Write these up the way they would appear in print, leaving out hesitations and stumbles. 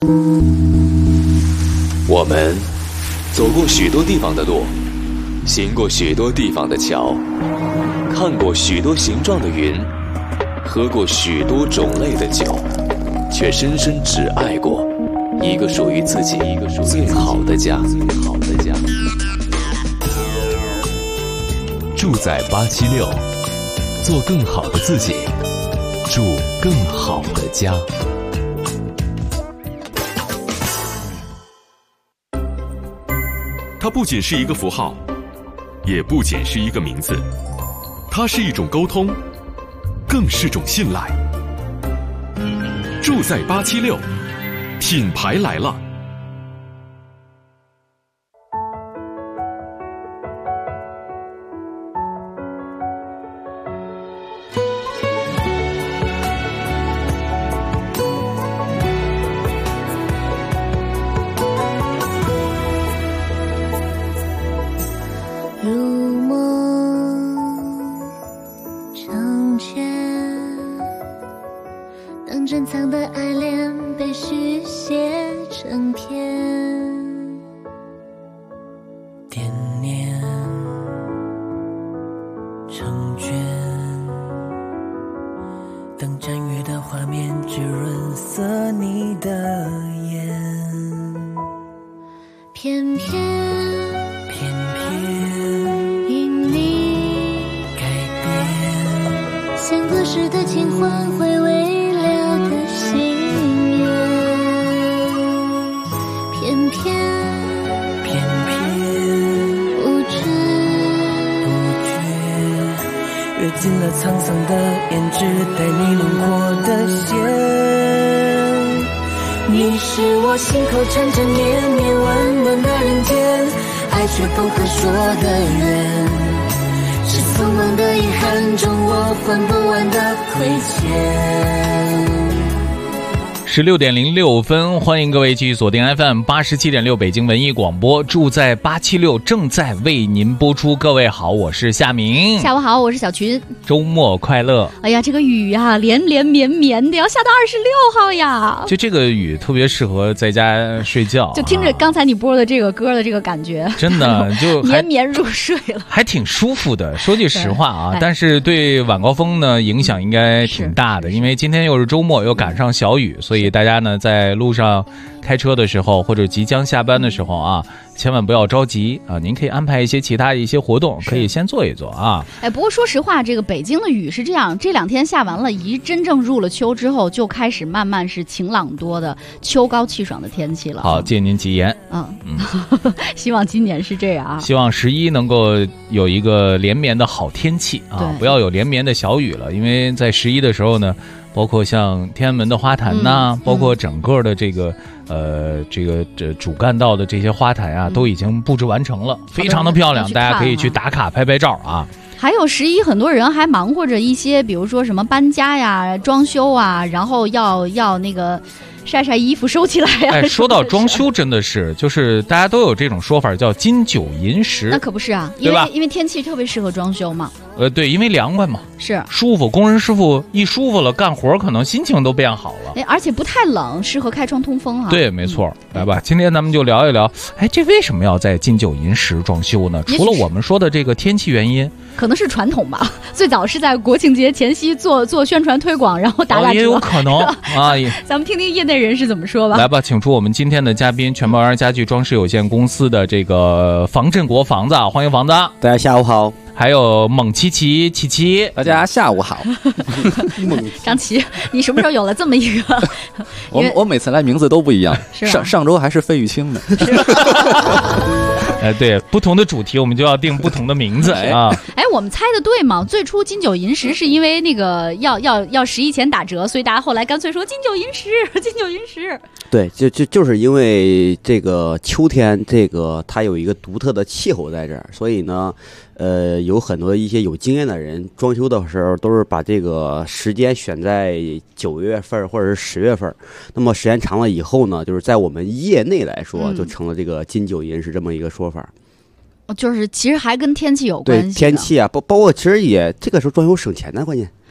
我们走过许多地方的路，行过许多地方的桥，看过许多形状的云，喝过许多种类的酒，却深深只爱过一个属于自己最好的家。住在876，做更好的自己，住更好的家。 它不仅是一个符号，也不仅是一个名字，它是一种沟通，更是种信赖。住在876，品牌来了。 珍藏的爱恋被续写成篇， 惦念成卷，等展阅的画面只润色你的眼， 偏偏因你改变， 像隔世的情欢回味阅尽了沧桑的胭脂，带你轮廓的线。你是我心口缠缠绵绵温暖的人间，爱却不可说的缘，是匆忙的遗憾中我还不完的亏欠。 16点06分，欢迎各位继续锁定 FM87.6 北京文艺广播，住在876正在为您播出。各位好，我是夏明。 下午好，我是小群。 周末快乐。 哎呀，这个雨啊，连连绵绵的，要下到26号呀。 就这个雨特别适合在家睡觉， 就听着刚才你播的这个歌的这个感觉， 真的就绵绵入睡了， 还挺舒服的。说句实话啊，但是对晚高峰呢影响应该挺大的，因为今天又是周末，又赶上小雨，所以大家呢在路上开车的时候或者即将下班的时候啊，千万不要着急啊！您可以安排一些其他的一些活动，可以先做一做啊。 哎，不过说实话，这个北京的雨是这样，这2天下完了，一真正入了秋之后，就开始慢慢是晴朗多的秋高气爽的天气了。 好，借您吉言。 希望今年是这样啊。 希望11能够有一个连绵的好天气啊，不要有连绵的小雨了，因为在11的时候呢，包括像天安门的花坛呐，包括整个的这个主干道的这些花坛啊，都已经布置完成了，非常的漂亮，大家可以去打卡拍拍照啊。 还有11，很多人还忙活着一些，比如说什么搬家呀、装修啊，然后要那个晒晒衣服收起来呀。 哎，说到装修，真的是就是大家都有这种说法，叫金九银十。 那可不是啊，因为天气特别适合装修嘛。 对，因为凉快嘛， 是舒服。工人师傅一舒服了，干活可能心情都变好了。 而且不太冷，适合开窗通风啊。 对，没错。来吧，今天咱们就聊一聊，哎，这为什么要在金九银十装修呢？除了我们说的这个天气原因， 可能是传统吧。最早是在国庆节前夕做宣传推广，然后打折， 也有可能啊。 咱们听听业内人士怎么说吧。 来吧，请出我们今天的嘉宾，全包园家具装饰有限公司的这个房振国房子，欢迎房子。 大家下午好。 还有猛七七， 大家下午好。 张琪，你什么时候有了这么一个？ 我每次来名字都不一样，上周还是费玉清呢。 对，不同的主题我们就要定不同的名字啊。 哎，我们猜的对吗？最初金九银十是因为那个要11前打折，所以大家后来干脆说金九银十。 对，就是因为这个秋天，这个它有一个独特的气候在这儿，所以呢，有很多一些有经验的人装修的时候都是把这个时间选在9月份或者是10月份。那么时间长了以后呢，就是在我们业内来说，就成了这个金九银十这么一个说法。 就是其实还跟天气有关系。 对，天气啊，包括其实也这个时候装修省钱的关键。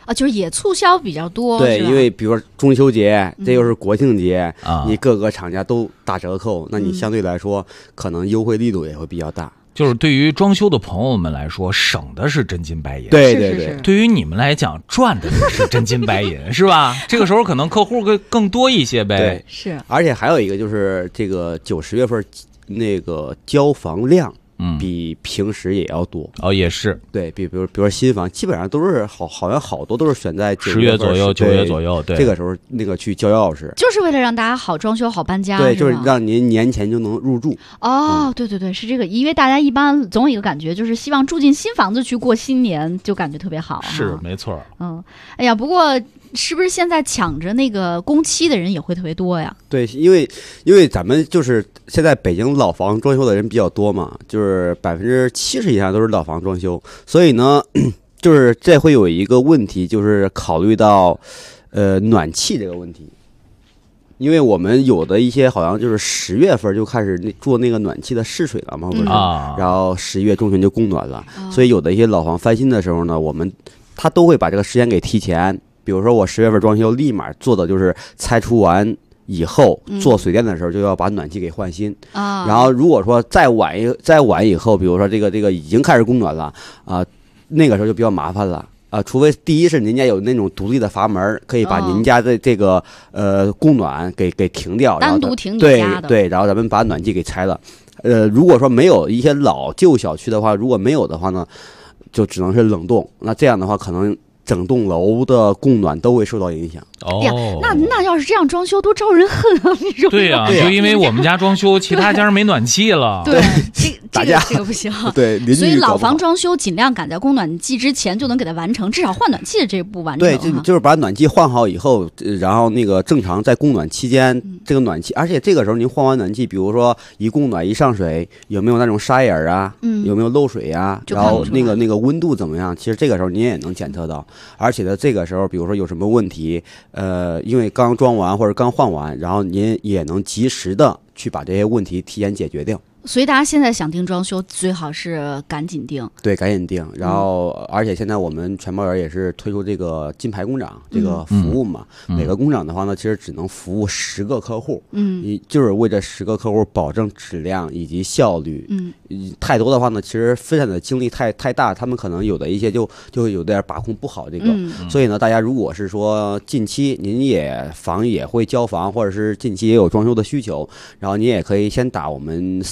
啊，就是也促销比较多。 对，因为比如说中秋节，这又是国庆节，你各个厂家都打折扣，那你相对来说可能优惠力度也会比较大。 就是对于装修的朋友们来说，省的是真金白银。 对对对， 对于你们来讲，赚的也是真金白银，是吧？这个时候可能客户更多一些呗。 对， 是。 而且还有一个就是这个9、10月份那个交房量。比平时也要多哦，也是对，比如说新房，基本上都是好像好多都是选在 10月左右、9月左右，对， 这个时候那个去交钥匙， 就是为了让大家好装修、好搬家， 对，就是让您年前就能入住。 哦，对对对，是这个，因为大家一般总有一个感觉，就是希望住进新房子去过新年，就感觉特别好。 是没错。 哎呀，不过是不是现在抢着那个工期的人也会特别多呀？ 对，因为咱们就是现在北京老房装修的人比较多嘛，就是70%以上都是老房装修，所以呢，就是这会有一个问题，就是考虑到暖气这个问题。因为我们有的一些好像就是10月份就开始做那个暖气的试水了嘛，不是？然后11月中旬就供暖了，所以有的一些老房翻新的时候呢，他都会把这个时间给提前。比如说我10月份装修，立马做的就是拆除完以后做水电的时候就要把暖气给换新然后如果说再晚以后，比如说这个已经开始供暖了那个时候就比较麻烦了。除非第一是您家有那种独立的阀门，可以把您家的这个供暖给停掉， 单独停你家的。 对，然后咱们把暖气给拆了。如果说没有一些老旧小区的话，如果没有的话呢，就只能是冷冻。那这样的话，可能整栋楼的供暖都会受到影响。 那要是这样装修多招人恨啊！你说对呀，就因为我们家装修，其他家没暖气了。 对， 打架这个不行。 对， 所以老房装修尽量赶在供暖季之前就能给它完成，至少换暖气的这一步完成。 对，就是把暖气换好以后，然后那个正常在供暖期间，这个暖气，而且这个时候您换完暖气，比如说一供暖一上水，有没有那种沙眼啊？有没有漏水啊？然后那个温度怎么样？其实这个时候您也能检测到。而且呢，这个时候比如说有什么问题，因为刚装完或者刚换完，然后您也能及时的去把这些问题提前解决掉。 所以大家现在想订装修，最好是赶紧订。 对，赶紧订。然后，而且现在我们全包园也是推出这个金牌工长这个服务嘛。每个工长的话呢，其实只能服务10个客户。就是为这10个客户保证质量以及效率。太多的话呢，其实分散的精力太大，他们可能有的一些就有点把控不好这个。所以呢，大家如果是说近期您房也会交房，或者是近期也有装修的需求，然后您也可以先打我们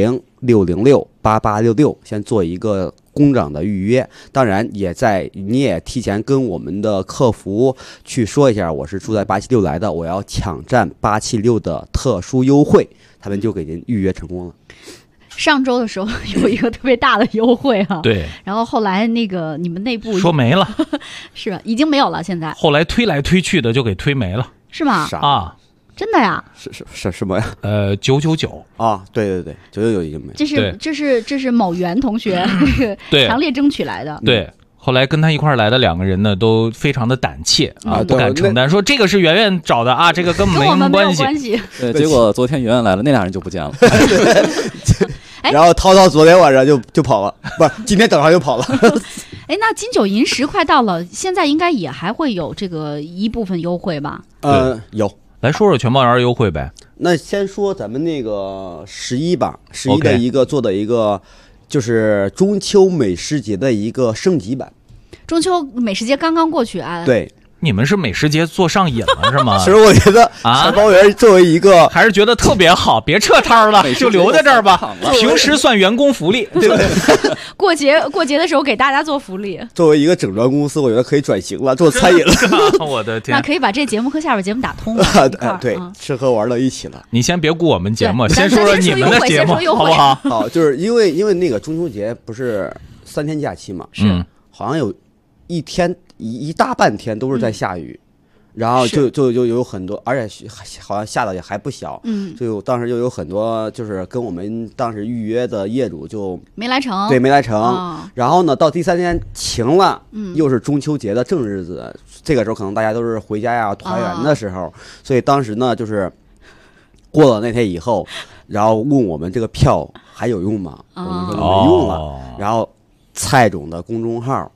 400-606-8866，先做一个工长的预约。当然你也提前跟我们的客服去说一下，我是住在876来的，我要抢占876的特殊优惠，他们就给您预约成功了。 上周的时候有一个特别大的优惠对， 然后后来那个你们内部说没了， 是吧？已经没有了，现在后来推来推去的就给推没了， 是吗？真的呀？ 是什么呀 ？999 啊，对，999已经没。 这是某袁同学强烈争取来的。 对，后来跟他一块来的2个人呢，都非常的胆怯不敢承担，说这个是圆圆找的啊，这个跟我们没有关系。 对，结果昨天圆圆来了，那俩人就不见了。 然后涛昨天晚上就跑了，不是今天早上就跑了。 那金九银10快到了，现在应该也还会有这个一部分优惠吧？ 有。 来说说全包园优惠呗。 那先说咱们那个11吧，11的一个做的一个就是中秋美食节的一个升级版。 中秋美食节刚刚过去啊。 对。 你们是美食节做上瘾了是吗？ 其实我觉得全包园作为一个还是觉得特别好，别撤摊了，就留在这儿吧。平时算员工福利，对不对？ 过节的时候给大家做福利。 作为一个整装公司，我觉得可以转型了，做餐饮了。 我的天！ 那可以把这节目和下边节目打通了。 对，吃喝玩乐一起了。 你先别顾我们节目，先说说你们的节目好不好？ 好，就是因为那个中秋节不是3天假期嘛，好像有一天一大半天都是在下雨，然后就有很多，而且好像下的也还不小，就当时就有很多就是跟我们当时预约的业主就没来成， 对，没来成。然后呢，到第3天晴了，又是中秋节的正日子，这个时候可能大家都是回家呀团圆的时候，所以当时呢就是过了那天以后，然后问我们这个票还有用吗？我们说没用了。然后蔡总的公众号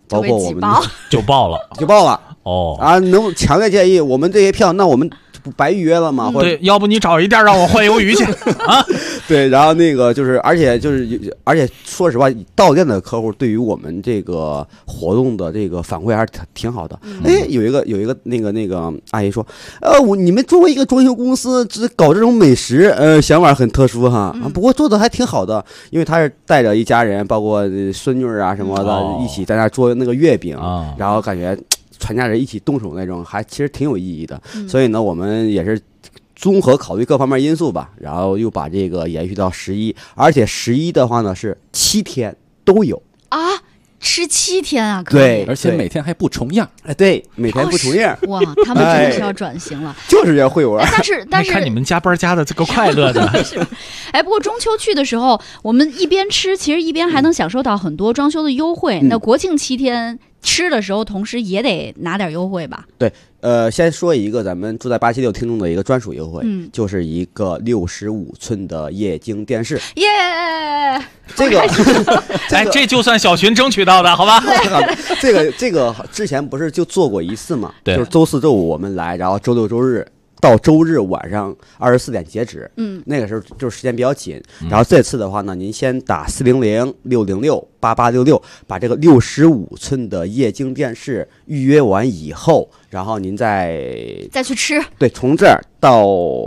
包括我们就报了哦啊，能强烈建议我们这些票，那我们不白预约了吗？ 对，要不你找一店让我换鱿鱼去啊？ 对，然后那个就是，而且说实话，到店的客户对于我们这个活动的这个反馈还是挺好的。哎，有一个那个阿姨说，你们作为一个装修公司，搞这种美食，想法很特殊哈，不过做的还挺好的，因为他是带着一家人，包括孙女啊什么的，一起在那做那个月饼，然后感觉全家人一起动手那种，还其实挺有意义的。所以呢，我们也是综合考虑各方面因素吧，然后又把这个延续到11，而且11的话呢是7天都有啊，吃7天啊，可以， 对， 而且每天还不重样， 哎，对，每天不重样， 哇，他们真的是要转型了， 就是要会玩。 但是看你们加班加的这个快乐的， 哎，不过中秋去的时候，我们一边吃，其实一边还能享受到很多装修的优惠。那国庆7天吃的时候，同时也得拿点优惠吧？ 对，先说一个咱们住在876听众的一个专属优惠，就是一个65寸的液晶电视。 耶， 这个， 哎，这就算小群争取到的，好吧？ 这个之前不是就做过一次嘛？ 对， 就是周4、周5我们来，然后周6、周日。到周日晚上24点截止，那个时候就是时间比较紧。然后这次的话呢，您先打400-606-8866，把这个65寸的液晶电视预约完以后，然后您再去吃。对， 从这儿到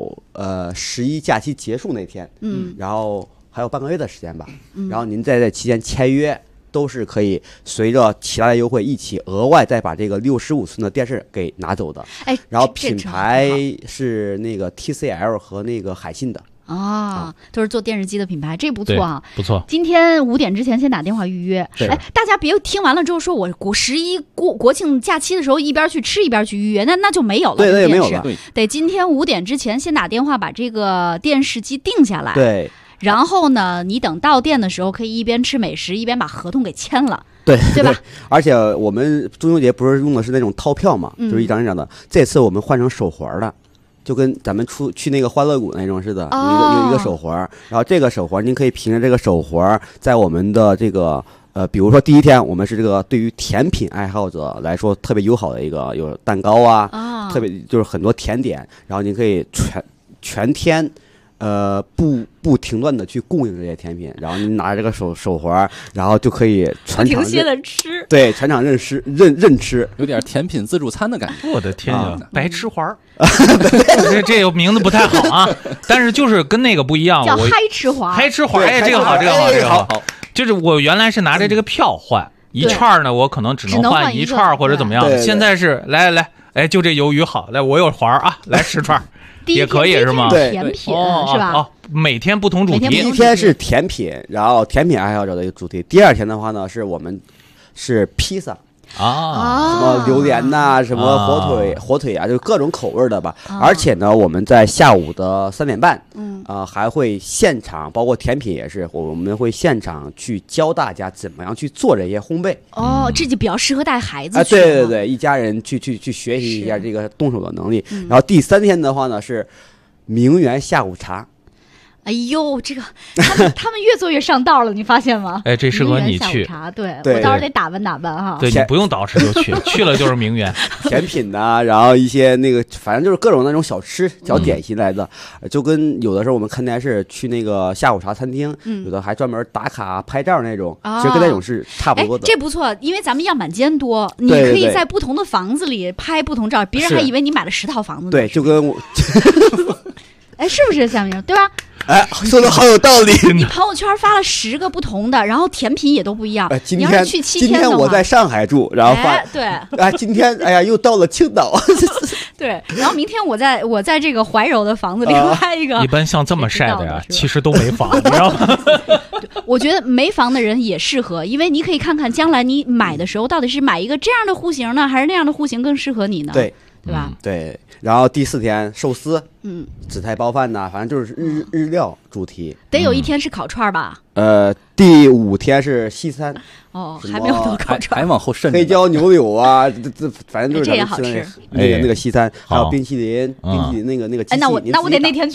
11假期结束那天，然后还有半个月的时间吧，然后您在这期间签约。都是可以随着其他的优惠一起额外再把这个65寸的电视给拿走的。 哎， 然后品牌是那个 TCL 和那个海信的啊，都是做电视机的品牌，这不错啊， 不错。 今天5点之前先打电话预约。哎，大家别听完了之后说我11国庆假期的时候一边去吃一边去预约，那就没有了。 对，那也没有了。 得今天5点之前先打电话把这个电视机定下来。 对。 然后呢，你等到店的时候，可以一边吃美食一边把合同给签了， 对吧？ 而且我们中秋节不是用的是那种套票嘛，就是一张一张的。这次我们换成手环的，就跟咱们去那个欢乐谷那种似的，一个手环。然后这个手环您可以凭着这个手环，在我们的这个比如说第一天我们是这个对于甜品爱好者来说特别友好的一个，有蛋糕啊，特别就是很多甜点，然后您可以全天。不停断的去供应这些甜品，然后你拿着这个手环，然后就可以全场停歇的吃， 对，全场任吃， 有点甜品自助餐的感觉。 我的天呀，白吃环，这个名字不太好啊，但是就是跟那个不一样， 叫嗨吃环， 嗨吃环，哎，这个好，这个好。就是我原来是拿着这个票换一串呢，我可能只能换一串或者怎么样，现在是来，哎，就这鱿鱼好，来我有环啊，来10串。也可以是吗？ 对，甜品是吧？ 哦，每天不同主题。 第一天是甜品，然后甜品爱好者的一个主题。第二天的话呢，我们是披萨啊， 什么榴莲呐，什么火腿啊，就各种口味的吧。而且呢，我们在下午的3点半，还会现场，包括甜品也是，我们会现场去教大家怎么样去做这些烘焙。 哦，这就比较适合带孩子去。 对，一家人去学习一下这个动手的能力。然后第3天的话呢是名媛下午茶。 哎呦，这个他们越做越上道了，你发现吗？ 哎，这适合你去。 对，我到时候得打扮哈。 对，你不用捯饬就去了就是名媛。 甜品呐，然后一些那个，反正就是各种那种小吃、小点心来的，就跟有的时候我们看电视去那个下午茶餐厅，有的还专门打卡拍照那种，其实跟那种是差不多的。 这不错，因为咱们样板间多，你可以在不同的房子里拍不同照，别人还以为你买了10套房子呢。 对，就跟我。 哎，是不是夏明？对吧？ 哎，说的好有道理。 你朋友圈发了10个不同的，然后甜品也都不一样。 你要是去7天的话，今天我在上海住，然后发对。 哎，今天哎呀又到了青岛。 对，然后明天我在这个怀柔的房子里拍一个。 一般像这么晒的呀，其实都没房，你知道吗？ 我觉得没房的人也适合，因为你可以看看将来你买的时候到底是买一个这样的户型呢，还是那样的户型更适合你呢？ 对吧？ 对。然后第4天寿司，紫菜包饭呐，反正就是日料主题。 得有一天是烤串吧？ 第5天是西餐。 哦，还没有到烤串， 还往后渗。 黑椒牛柳啊，这反正就是这也好吃。 那个西餐，还有冰淇淋那个。 哎，那我得那天去。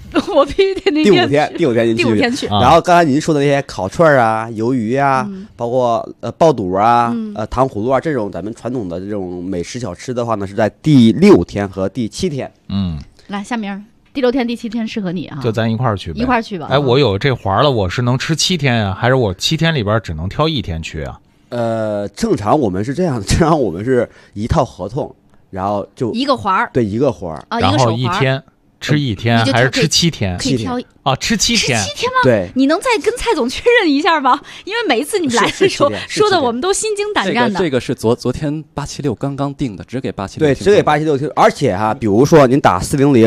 我必须得那第五天您去。 去。 然后刚才您说的那些烤串啊、鱿鱼啊，包括爆肚啊、糖葫芦啊这种咱们传统的这种美食小吃的话呢，是在第6天和第7天。 来，夏明，第6天、第7天适合你啊， 就咱一块儿去呗。 一块儿去吧。 哎，我有这环了，我是能吃7天啊，还是我7天里边只能挑1天去啊？ 正常我们是这样的，正常我们是一套合同，然后就一个环儿， 对，一个环儿， 然后1天吃1天，还是吃7天？ 可以挑吃7天。 7天吗？ 对， 你能再跟蔡总确认一下吗？因为每一次你们来的时候说的，我们都心惊胆战的。 这个是昨天876刚刚定的，只给876。 对，只给876听。而且哈，比如说您打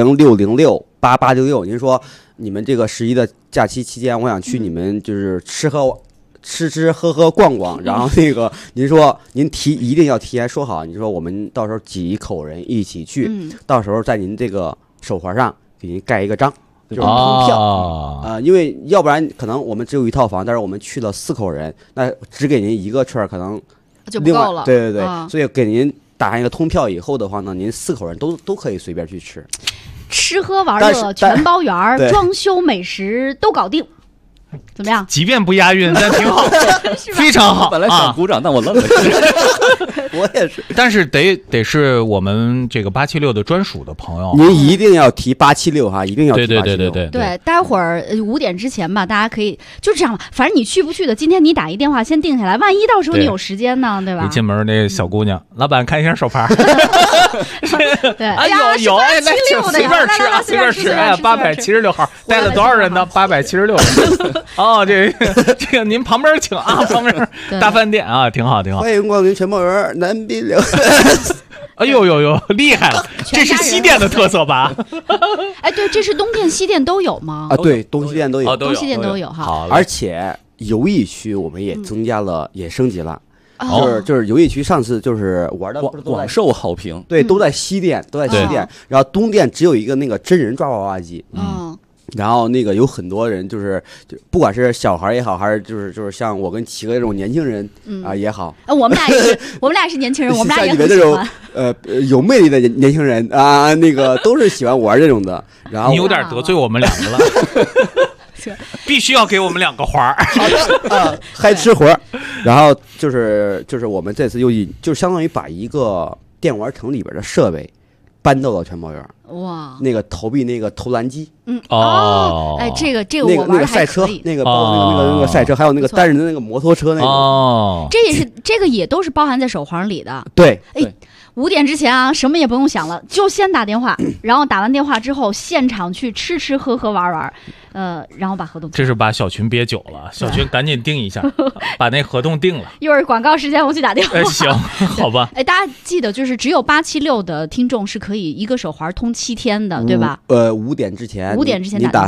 400-606-8866，您说你们这个11的假期期间，我想去你们就是吃喝逛逛，然后那个您说您一定要提前说好，你说我们到时候几口人一起去，到时候在您这个手环上给您盖一个章，就是通票因为要不然可能我们只有一套房，但是我们去了4口人，那只给您一个券可能就不够了。 对，所以给您打上一个通票以后的话呢，您4口人都可以随便去吃喝玩乐全包圆儿，装修美食都搞定。怎么样？ 即便不押韵，但挺好，非常好。 本来想鼓掌，但我愣了。 我也是， 但是得是我们这个876的专属的朋友。 您一定要提876哈，一定要提876。 对，待会儿5点之前吧，大家可以就这样吧。反正你去不去的，今天你打一电话先定下来，万一到时候你有时间呢，对吧？ 一进门那小姑娘，老板看一下手牌。 对， 哎有哎，来请随便吃啊，随便吃。哎呀，876号带了多少人呢？876人。哦，这个您旁边请啊，旁边大饭店啊，挺好。 欢迎光临全包园南滨流。 哎呦，厉害了！这是西店的特色吧？ 哎，对，这是东店西店都有吗？ 啊，对，东西店都有， 东西店都有哈。 好， 而且游艺区我们也增加了，也升级了。 哦， 就是游艺区上次就是玩的广受好评， 对，都在西店，然后东店只有一个那个真人抓娃娃机，然后那个有很多人就不管是小孩也好，还是就是像我跟齐哥这种年轻人也好， 我们俩也是年轻人，我们俩也很喜欢有魅力的年轻人啊，那个都是喜欢玩这种的。然后你有点得罪我们2个了。必须要给我们2个环儿。 好的嗨吃活儿。然后就是我们这次就相当于把一个电玩城里边的设备搬到了全包园。 哇， 那个投币那个投篮机， 哎，这个我玩赛车，那个赛车，还有那个单人的那个摩托车那种， 这个也都是包含在手环里的。 对， 哎，5点之前啊，什么也不用想了，就先打电话，然后打完电话之后，现场去吃喝玩，然后把合同。 这是把小群憋久了，小群赶紧定一下，把那合同定了。 一会儿广告时间我去打电话。 行，好吧。 哎，大家记得就是只有876的听众是可以一个手环通7天的，对吧 ？5点之前你打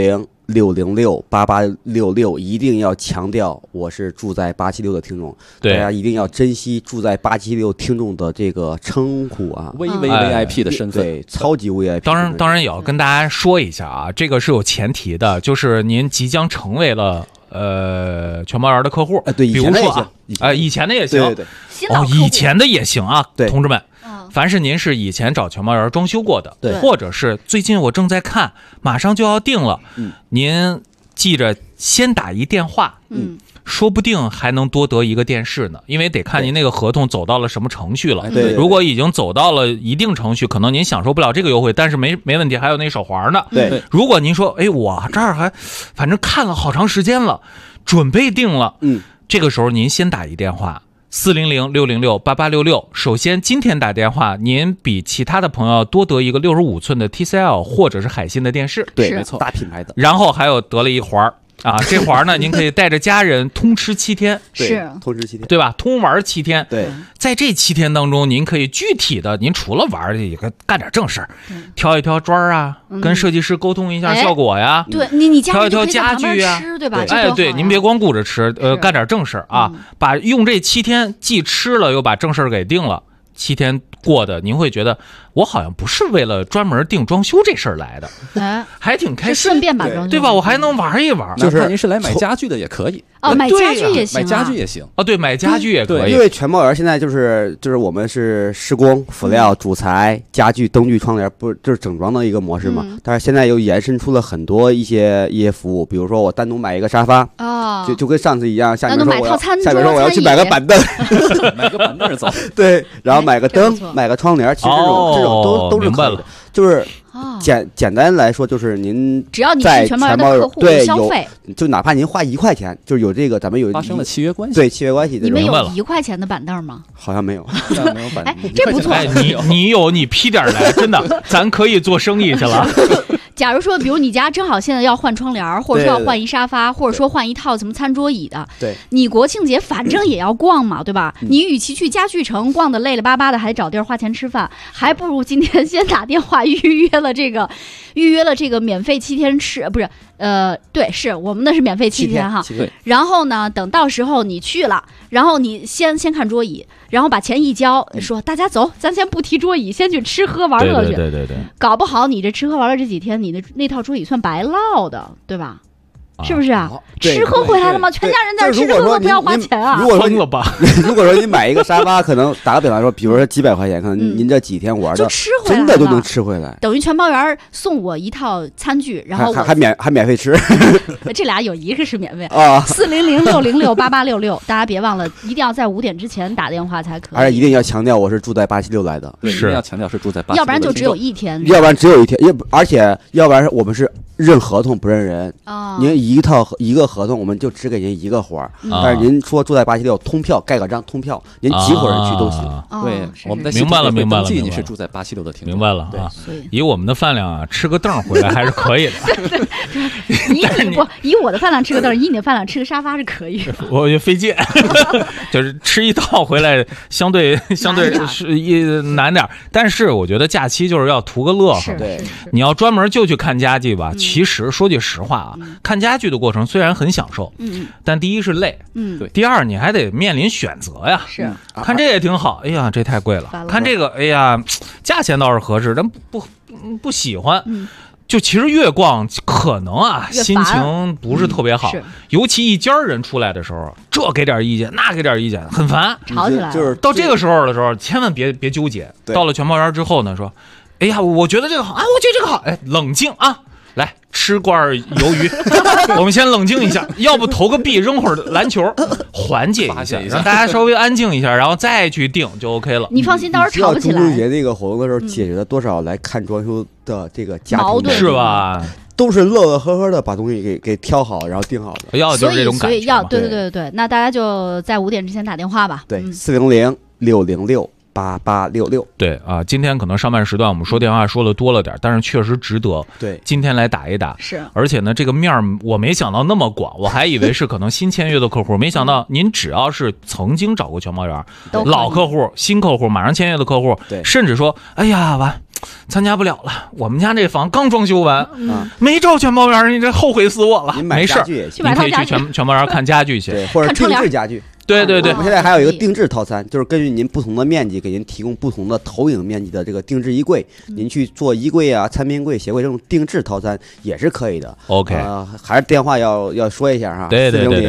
400-606-8866，一定要强调我是住在876的听众，大家一定要珍惜住在876听众的这个称呼啊 ，VIP 的身份， 对，超级 VIP。 当然也要跟大家说一下啊，这个是有前提的，就是您即将成为了全包园的客户， 对， 比如说以前的也行， 对， 以前的也行啊， 对， 同志们。凡是您是以前找全包园装修过的， 对， 或者是最近我正在看，马上就要定了，您记着先打一电话，说不定还能多得一个电视呢，因为得看您那个合同走到了什么程序了。 对， 如果已经走到了一定程序，可能您享受不了这个优惠，但是没问题，还有那手环呢。 对， 如果您说，哎，我这儿还反正看了好长时间了，准备定了，这个时候您先打一电话。400-606-8866，首先今天打电话，您比其他的朋友多得一个65寸的 TCL 或者是海信的电视， 对，没错，大品牌的。 然后还有得了一环啊，这环呢，您可以带着家人通吃7天， 是通吃7天， 对吧？通玩7天， 对， 在这7天当中，您可以具体的，您除了玩也干点正事，挑一挑砖啊，跟设计师沟通一下效果呀， 对你挑一挑家具呀， 对吧？ 哎，对，您别光顾着吃，干点正事啊，把用这7天既吃了又把正事给定了，7天过的，您会觉得我好像不是为了专门订装修这事儿来的，还挺开心， 顺便把装修对吧？我还能玩一玩， 就是您是来买家具的也可以买家具也行， 买家具也行对，买家具也可以， 因为全包园现在就是我们是施工、辅料、主材、家具、灯具、窗帘，不就是整装的一个模式嘛？但是现在又延伸出了很多一些服务，比如说我单独买一个沙发，就跟上次一样，下面说我要去买个板凳， 买个板凳走， 对，然后买个灯，买个窗帘，其实这种都是可以的，就是简单来说，就是您只要你是全包园的客户， 对消费， 就哪怕您花1块钱，就是有这个咱们有发生了契约关系， 对契约关系。 你们有1块钱的板凳吗？ 好像没有， 没有板凳。 这不错。 你有你批点来，真的，咱可以做生意去了。 假如说，比如你家正好现在要换窗帘，或者说要换一沙发，或者说换一套什么餐桌椅的， 对， 你国庆节反正也要逛嘛，对吧？你与其去家具城逛的累了巴巴的，还得找地儿花钱吃饭，还不如今天先打电话预约了这个免费7天吃，不是，对，是我们的是免费7天哈。然后呢，等到时候你去了，然后你先看桌椅，然后把钱一交，说大家走，咱先不提桌椅，先去吃喝玩乐去。 对， 搞不好你这吃喝玩乐这几天，你的那套桌椅算白落的，对吧？是不是啊？吃喝回来了吗？全家人在这吃吃喝喝，不要花钱啊！ 如果说疯了吧？ 如果说你买一个沙发，可能打个比方说，比如说几百块钱，可能您这几天玩的真的就能吃回来。 等于全包园送我一套餐具，然后还免费吃。 这俩有一个是免费啊！400-606-8866，大家别忘了，一定要在5点之前打电话才可以。 而且一定要强调我是住在876来的， 是一定要强调是住在876， 要不然就只有1天， 要不然而且要不然我们是认合同不认人啊。您一个合同，我们就只给您一个活儿，但是您说住在876通票盖个章通票，您几伙人去都行。 对，我们在明白了， 你是住在876的听众， 明白了啊。以我们的饭量啊，吃个凳回来还是可以的。 以我的饭量吃个凳，以你的饭量吃个沙发是可以的。 我就费劲，就是吃一套回来相对是难点，但是我觉得假期就是要图个乐呵。 对， 你要专门就去看家具吧，其实说句实话啊，看家具的过程虽然很享受，但第一是累， 对， 第二你还得面临选择呀。 是， 看这也挺好，哎呀，这太贵了。看这个，哎呀，价钱倒是合适，但不喜欢。就其实越逛可能啊，心情不是特别好，尤其一家人出来的时候，这给点意见，那给点意见，很烦， 吵起来了。 就是到这个时候的时候，千万别纠结。到了全包园之后呢，说，哎呀，我觉得这个好啊，我觉得这个好，哎，冷静啊。来吃罐鱿鱼，我们先冷静一下，要不投个币扔会儿篮球，缓解一下，让大家稍微安静一下，然后再去定就 OK 了。 你放心，到时候吵不起来。 中秋节那个活动的时候，解决了多少来看装修的这个家庭矛是吧？ 都是乐乐呵呵的把东西给挑好，然后定好的。 要就是这种感觉。 所以要对，那大家就在5点之前打电话吧。 对，400-606-8866。 对啊，今天可能上半时段我们说电话说的多了点，但是确实值得。 对， 今天来打一打。 是， 而且呢，这个面我没想到那么广，我还以为是可能新签约的客户，没想到您只要是曾经找过全包园，老客户、新客户，马上签约的客户，甚至说，哎呀参加不了了，我们家这房刚装修完，没找全包园，你这后悔死我了。 没事， 您可以去全包园看家具去， 或者定制家具。 对， 我们现在还有一个定制套餐，就是根据您不同的面积，给您提供不同的投影面积的这个定制衣柜，您去做衣柜啊、餐边柜、鞋柜这种定制套餐也是可以的。 OK， 还是电话要说一下哈， 对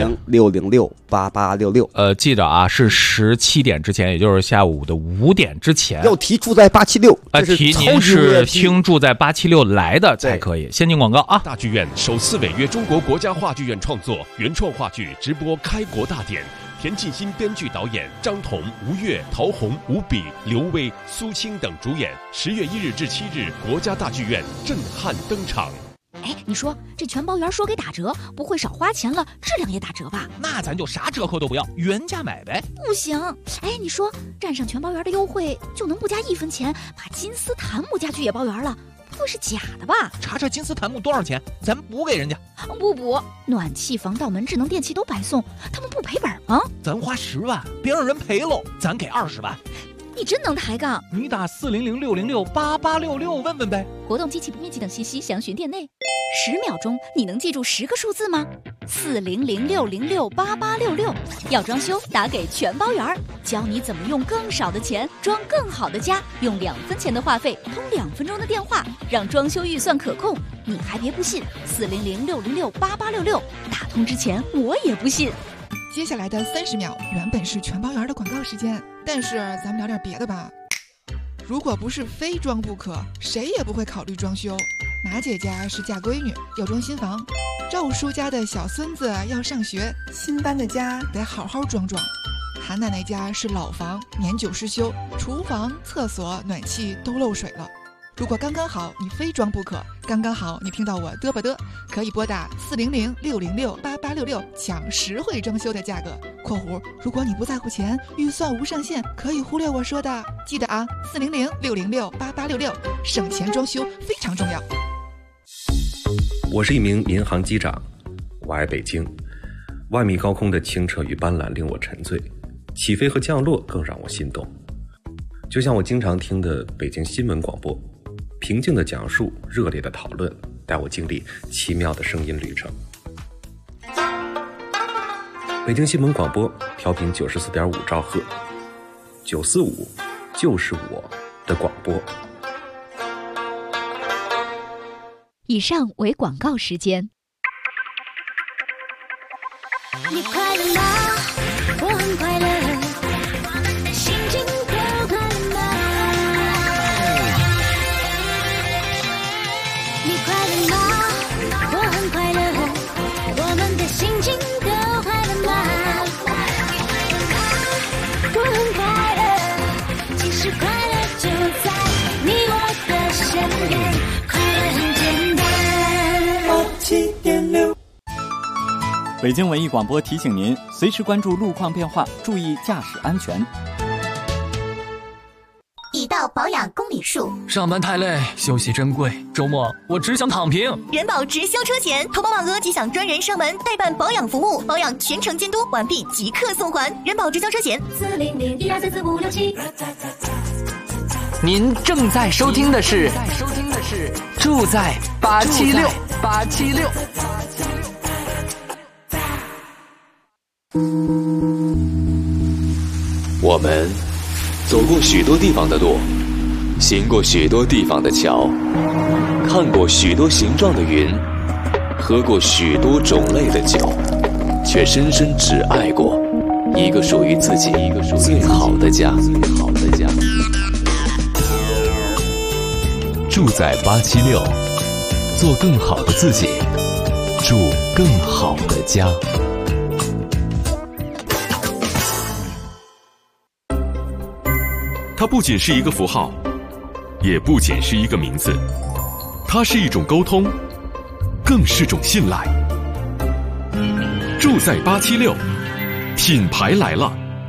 400-606-8866。 记着啊，是17点之前，也就是下午的5点之前， 要提住在876， 您是听住在876来的才可以。先进广告啊！ 大剧院首次违约中国国家话剧院创作原创话剧直播开国大典。田沁鑫编剧导演，张彤、吴越、陶虹、吴比、刘威、苏青等主演。10月1日至7日，国家大剧院震撼登场。 哎，你说这全包园说给打折，不会少花钱了，质量也打折吧？ 那咱就啥折扣都不要，原价买呗。 不行，哎，你说占上全包园的优惠，就能不加1分钱把金丝檀木家具也包圆了？不会是假的吧？ 查查金丝檀木多少钱，咱补给人家。 不补，暖气、防盗门、智能电器都白送，他们不赔本吗？ 咱花10万，别让人赔喽，咱给20万。 你真能抬杠！ 你打400-606-8866问问呗。 活动及其面积等信息详询店内。 10秒钟你能记住10个数字吗？400-606-8866，要装修打给全包圆，教你怎么用更少的钱装更好的家，用2分钱的话费通2分钟的电话，让装修预算可控。你还别不信，400-606-8866，打通之前我也不信。 接下来的30秒原本是全包圆的广告时间，但是咱们聊点别的吧。如果不是非装不可，谁也不会考虑装修。马姐家是嫁闺女，要装新房；赵叔家的小孙子要上学，新搬的家得好好装装。韩奶奶家是老房，年久失修，厨房、厕所、暖气都漏水了。如果刚刚好你非装不可，刚刚好你听到我嘚吧嘚，可以拨打400-606-8866抢实惠装修的价格（括弧如果你不在乎钱，预算无上限，可以忽略我说的）。记得啊，400-606-8866，省钱装修非常重要。 我是一名民航机长，我爱北京。万米高空的清澈与斑斓令我沉醉，起飞和降落更让我心动。就像我经常听的北京新闻广播，平静的讲述，热烈的讨论，带我经历奇妙的声音旅程。北京新闻广播调频94.5兆赫，945就是我的广播。 以上为广告时间。 你快乐吗？我很快乐，心情都快乐吗？你快乐吗？我很快乐，我们的心情都快乐吗？我很快乐，其实快乐就在你我的身边，快乐很简单。87.6 北京文艺广播提醒您，随时关注路况变化，注意驾驶安全。 已到保养公里数， 上班太累，休息珍贵，周末我只想躺平。 人保直销车险，投保满额即享专人上门代办保养服务，保养全程监督，完毕即刻送还。人保直销车险400-1234567。 您正在收听的是住在876。 我们走过许多地方的路，行过许多地方的桥，看过许多形状的云，喝过许多种类的酒，却深深只爱过一个属于自己最好的家。住在876，做更好的自己，住更好的家。 它不仅是一个符号，也不仅是一个名字，它是一种沟通，更是种信赖。住在876，品牌来了。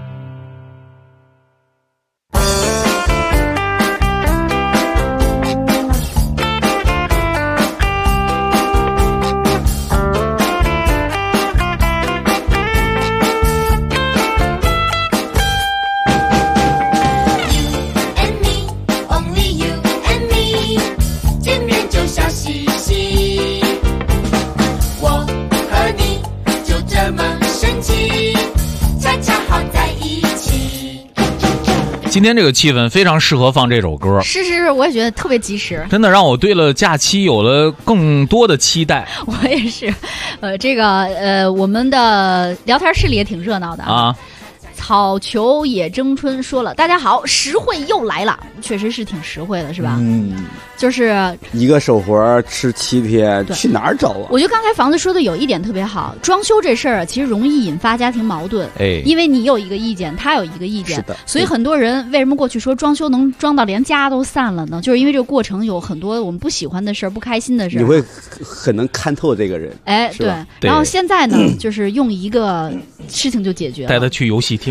今天这个气氛非常适合放这首歌， 是，我也觉得特别及时， 真的让我对了假期有了更多的期待。 我也是，我们的聊天室里也挺热闹的啊。草球野争春说了，大家好，实惠又来了，确实是挺实惠的，是吧？就是一个手活吃7天，去哪儿找啊？ 我觉得刚才房子说的有一点特别好，装修这事儿其实容易引发家庭矛盾，因为你有一个意见，他有一个意见，所以很多人为什么过去说装修能装到连家都散了呢？就是因为这个过程有很多我们不喜欢的事儿、不开心的事儿， 你会很能看透这个人， 对。然后现在呢，就是用一个事情就解决了， 带他去游戏厅。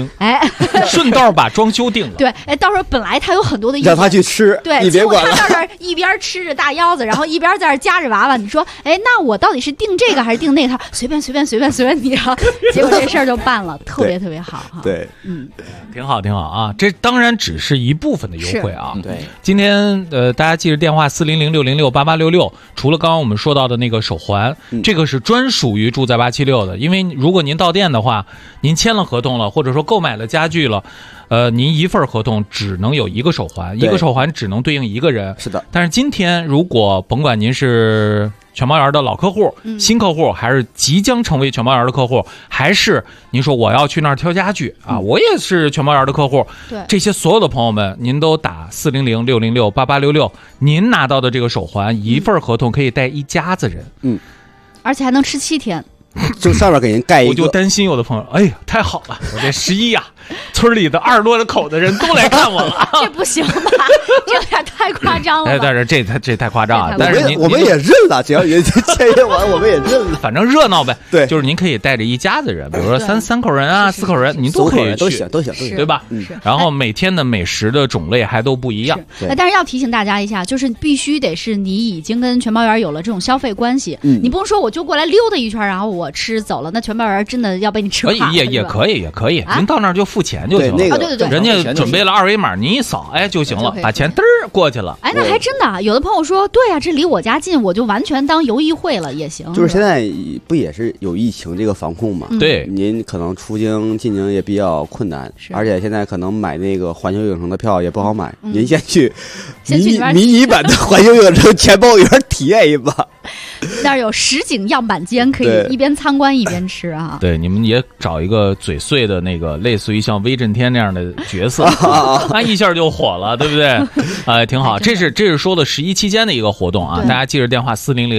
听， 哎， 顺道把装修定了。 对，哎，到时候本来他有很多的意见， 让他去吃， 对， 你别管了。 结果他到这儿一边吃着大腰子，然后一边在这儿夹着娃娃。你说，哎，那我到底是订这个还是订那个？随便你啊！结果这事儿就办了，特别特别好哈。 对， 挺好啊。这当然只是一部分的优惠啊。 对， 今天大家记着电话400-606-8866，除了刚刚我们说到的那个手环，这个是专属于住在876的。因为如果您到店的话，您签了合同了，或者说购买了家具了，您一份合同只能有一个手环，一个手环只能对应一个人。 是的。 但是今天如果甭管您是全猫园的老客户、新客户，还是即将成为全猫园的客户，还是您说我要去那儿挑家具啊，我也是全猫园的客户。 对， 这些所有的朋友们，您都打400-606-8866，您拿到的这个手环，一份合同可以带一家子人， 而且还能吃7天。 就上面给人盖一个， 我就担心有的朋友，哎呀，太好了，我这11呀，村里的20多的口的人都来看我了。 这不行吧？这有点太夸张了。 哎，但是这太夸张啊！但是我们也认了，只要人家签约完，我们也认了。 反正热闹呗。 对， 就是您可以带着一家子人，比如说三口人啊、4口人，您都可以去， 都行， 对吧？然后每天的美食的种类还都不一样。 但是要提醒大家一下，就是必须得是你已经跟全猫园有了这种消费关系，你不能说我就过来溜达一圈，然后我吃走了，那全猫园真的要被你吃垮了。 也可以，您到那儿就付钱就行了。 对， 人家准备了2维码，您一扫，哎就行了，把钱嘚儿过去了。 哎，那还真的，有的朋友说，对呀，这离我家近，我就完全当游艺会了也行。 就是现在不也是有疫情这个防控嘛？ 对， 您可能出京进京也比较困难，而且现在可能买那个环球影城的票也不好买。您先去迷你版的环球影城全包园体验一把。 那儿有实景样板间，可以一边参观一边吃啊。 对，你们也找一个嘴碎的那个，类似于像威震天那样的角色，那一下就火了，对不对？挺好。这是说的11期间的一个活动啊，大家记着电话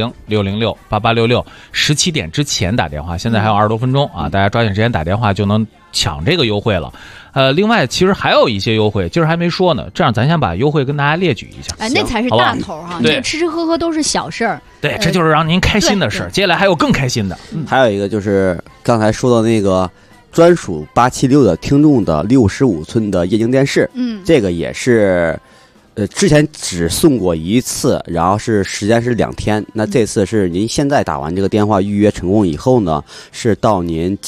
400-606-8866，17点之前打电话，现在还有20多分钟啊，大家抓紧时间打电话就能抢这个优惠了。另外其实还有一些优惠，今儿还没说呢，这样咱先把优惠跟大家列举一下。 哎，那才是大头哈， 对， 吃吃喝喝都是小事儿。 对，这就是让您开心的事儿。接下来还有更开心的， 还有一个就是刚才说到那个专属876的听众的65寸的液晶电视，这个也是。之前只送过一次，然后时间是2天。那这次是您现在打完这个电话预约成功以后呢，是到您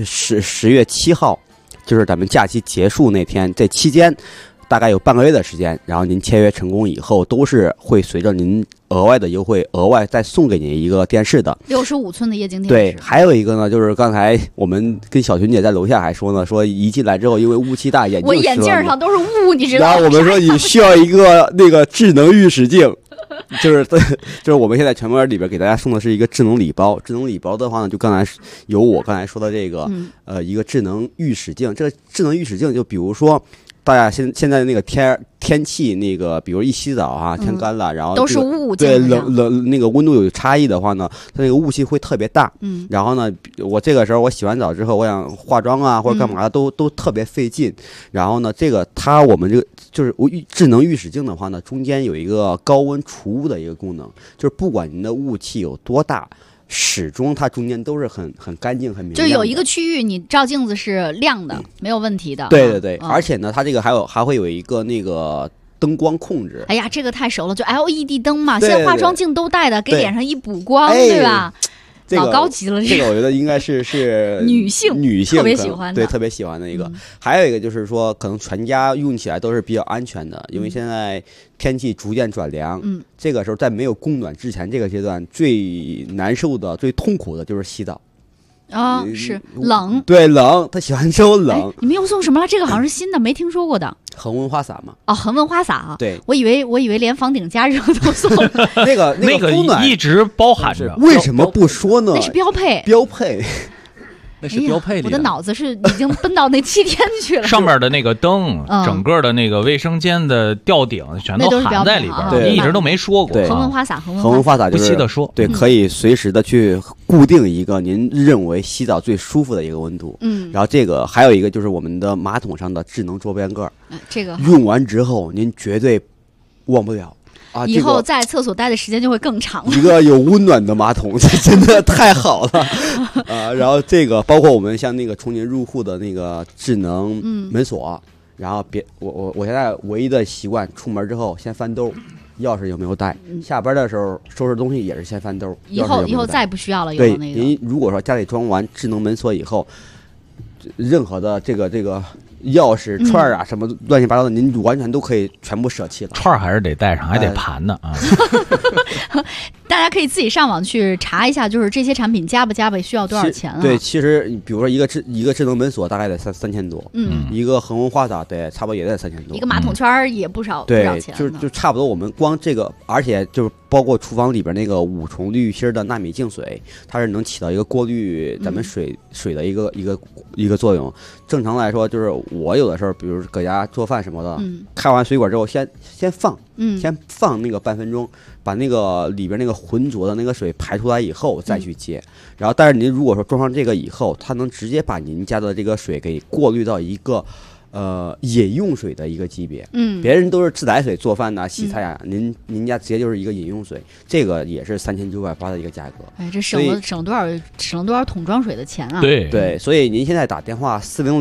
10月7号，就是咱们假期结束那天，这期间大概有半个月的时间，然后您签约成功以后，都是会随着您额外的优惠，额外再送给您一个电视的 65寸的液晶电视。对，还有一个呢，就是刚才我们跟小群姐在楼下还说呢，说一进来之后，因为雾气大， 我眼镜上都是雾，你知道吗？ 然后我们说你需要一个那个智能浴室镜。就是我们现在全猫园里边给大家送的是一个智能礼包。智能礼包的话呢，就我刚才说的这个一个智能浴室镜。这个智能浴室镜就比如说大家现在那个天气那个，比如一洗澡啊，天干了，然后都是雾， 对冷那个温度有差异的话呢，它那个雾气会特别大。然后呢，我这个时候我洗完澡之后，我想化妆啊或者干嘛的都特别费劲。然后呢，我们这个就是智能浴室镜的话呢，中间有一个高温除雾的一个功能，就是不管您的雾气有多大，始终它中间都是很干净很明亮的， 就有一个区域你照镜子是亮的，没有问题的。 对，而且呢，它这个还会有一个那个灯光控制。 哎呀，这个太熟了，就 LED 灯嘛，现在化妆镜都带的，给脸上一补光，对吧？老高级了， 这个我觉得应该是女性特别喜欢的， 对，特别喜欢的一个。还有一个就是说，可能全家用起来都是比较安全的，因为现在天气逐渐转凉，这个时候在没有供暖之前，这个阶段最难受的、最痛苦的就是洗澡。 是冷， 对，冷，他喜欢之后冷。 你们又送什么了？这个好像是新的，没听说过的。 恒温花洒嘛？ 恒温花洒啊。 对， 我以为连房顶加热都送了。 那个一直包含着， 为什么不说呢？ 那是标配。 那是标配里的。 我的脑子是已经奔到那7天去了。 上面的那个灯，整个的那个卫生间的吊顶全都含在里边，你一直都没说过。 恒温花洒，恒温花洒就是不稀得说， 对，可以随时的去固定一个您认为洗澡最舒服的一个温度。然后这个还有一个就是我们的马桶上的智能桌边盖， 这个用完之后您绝对忘不了。 以后在厕所待的时间就会更长了。 一个有温暖的马桶，这真的太好了然后这个包括我们像那个重新入户的那个智能门锁，然后我现在唯一的习惯，出门之后先翻兜，钥匙有没有带？下班的时候收拾东西也是先翻兜。 以后再不需要了。 对， 那个您如果说家里装完智能门锁以后，任何的这个钥匙串啊，什么乱七八糟的，您完全都可以全部舍弃了。 串还是得带上，还得盘呢啊！ 大家可以自己上网去查一下，就是这些产品加不需要多少钱啊？ 对，其实比如说一个智能门锁大概得3000多，一个恒温花洒得差不多也得3000多， 一个马桶圈也不少对， 不少钱就差不多。我们光这个，而且就是包括厨房里边那个5重滤芯的纳米净水，它是能起到一个过滤咱们水的一个作用。正常来说，就是我有的时候，比如搁家做饭什么的，开完水管之后先放那个半分钟，把那个里边那个浑浊的那个水排出来以后再去接。然后，但是您如果说装上这个以后，它能直接把您家的这个水给过滤到一个饮用水的一个级别。别人都是自来水做饭呐、洗菜啊，您家直接就是一个饮用水，这个也是3980的一个价格。 哎，这省多少桶装水的钱啊？ 对，所以您现在打电话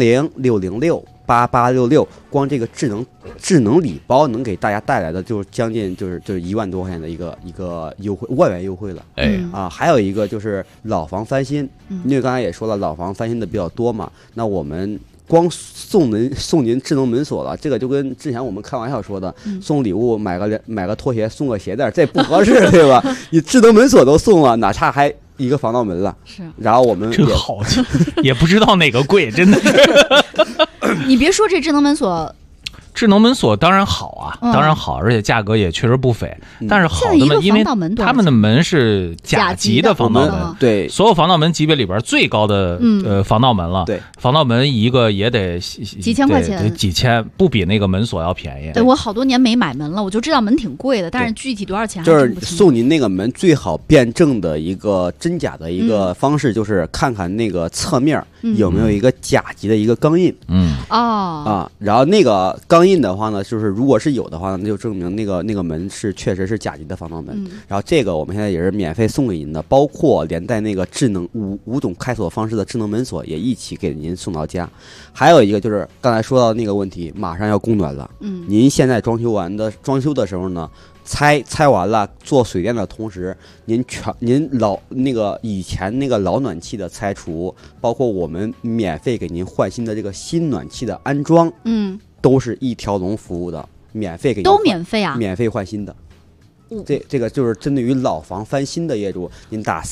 400-606-8866，光这个智能礼包能给大家带来的就是将近就是1万多块钱的一个优惠，万元优惠了。还有一个就是老房翻新，因为刚才也说了，老房翻新的比较多嘛，那我们光送您智能门锁了，这个就跟之前我们开玩笑说的，送礼物买个拖鞋送个鞋带，这不合适，对吧？你智能门锁都送了，哪差还一个防盗门了？ 是。 然后我们真好，也不知道哪个贵，真的是。 你别说这智能门锁。 智能门锁当然好啊，当然好，而且价格也确实不菲。但是好的门，因为他们的门是甲级的防盗门， 对， 所有防盗门级别里边最高的防盗门了。 对， 防盗门一个也得几千块钱， 几千，不比那个门锁要便宜。 对，我好多年没买门了，我就知道门挺贵的，但是具体多少钱就是送您那个门最好辩证的一个真假的一个方式，就是看看那个侧面有没有一个甲级的一个钢印。然后那个钢印的话呢，就是如果是有的话，那就证明那个门是确实是甲级的防盗门。然后这个我们现在也是免费送给您的，包括连带那个智能五种开锁方式的智能门锁也一起给您送到家。还有一个就是刚才说到那个问题，马上要供暖了。您现在装修的时候呢，拆完了做水电的同时，您以前那个老暖气的拆除，包括我们免费给您换新的这个新暖气的安装，都是一条龙服务的，免费给您都免费啊， 免费换新的。这个就是针对于老房翻新的业主，您打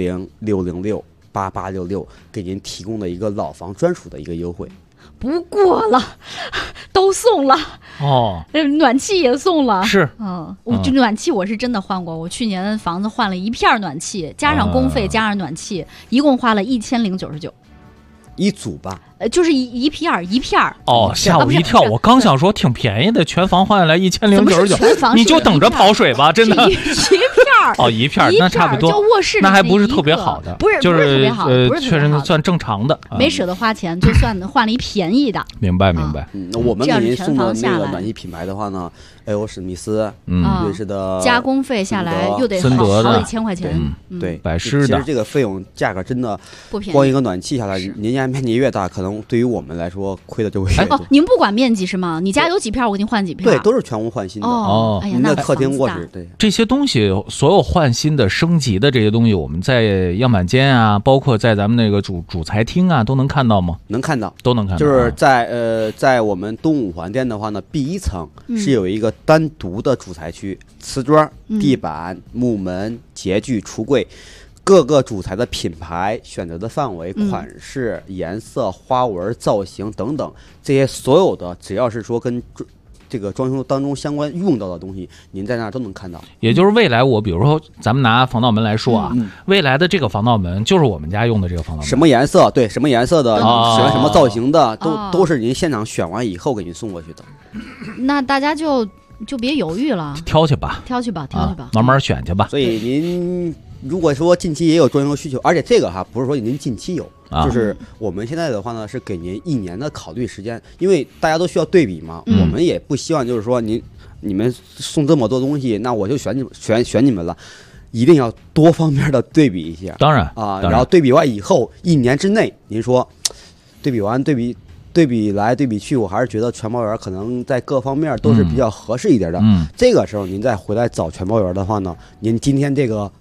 400-606-8866，给您提供的一个老房专属的一个优惠。 不过了，都送了暖气也送了。 是， 就暖气我是真的换过，我去年房子换了一片暖气，加上工费加上暖气，一共花了1099。 一组吧， 就是一片儿。 吓我一跳！我刚想说挺便宜的，全房换下来1099，你就等着跑水吧，真的。一片儿，那差不多。 就卧室那还不是特别好的， 不是特别好， 确实算正常的。 没舍得花钱，就算换了一便宜的。 明白。 那我们给您送的那个暖气品牌的话呢，史密斯，瑞士的， 加工费下来又得好几千块钱。 对， 百诗的。 其实这个费用价格真的不便宜， 光一个暖气下来，您家面积越大，可能对于我们来说亏的就会越多。 您不管面积是吗？你家有几片，我给您换几片。 对，都是全屋换新的。 哎呀， 那客厅卧室，对这些东西，所有换新的、升级的这些东西，我们在样板间啊，包括在咱们那个主材厅啊，都能看到吗？ 能看到， 都能看到。 就是在我们东五环店的话呢，B1层是有一个单独的主材区，瓷砖、地板、木门、洁具、橱柜。各个主材的品牌、选择的范围、款式、颜色、花纹、造型等等，这些所有的只要是说跟这个装修当中相关用到的东西，您在那儿都能看到。 也就是未来比如说咱们拿防盗门来说啊，未来的这个防盗门就是我们家用的这个防盗门， 什么颜色？对，什么颜色的，喜欢什么造型的，都是您现场选完以后给您送过去的。 那大家就别犹豫了， 挑去吧， 挑去吧， 慢慢选去吧。 所以您如果说近期也有装修需求，而且这个不是说您近期有，就是我们现在的话呢是给您1年的考虑时间，因为大家都需要对比嘛，我们也不希望就是说你们送这么多东西，那我就选你们了。一定要多方面的对比一下， 当然然后对比完以后1年之内，您说对比完对比来对比去，我还是觉得全包圆可能在各方面都是比较合适一点的。这个时候您再回来找全包圆的话呢，您今天这个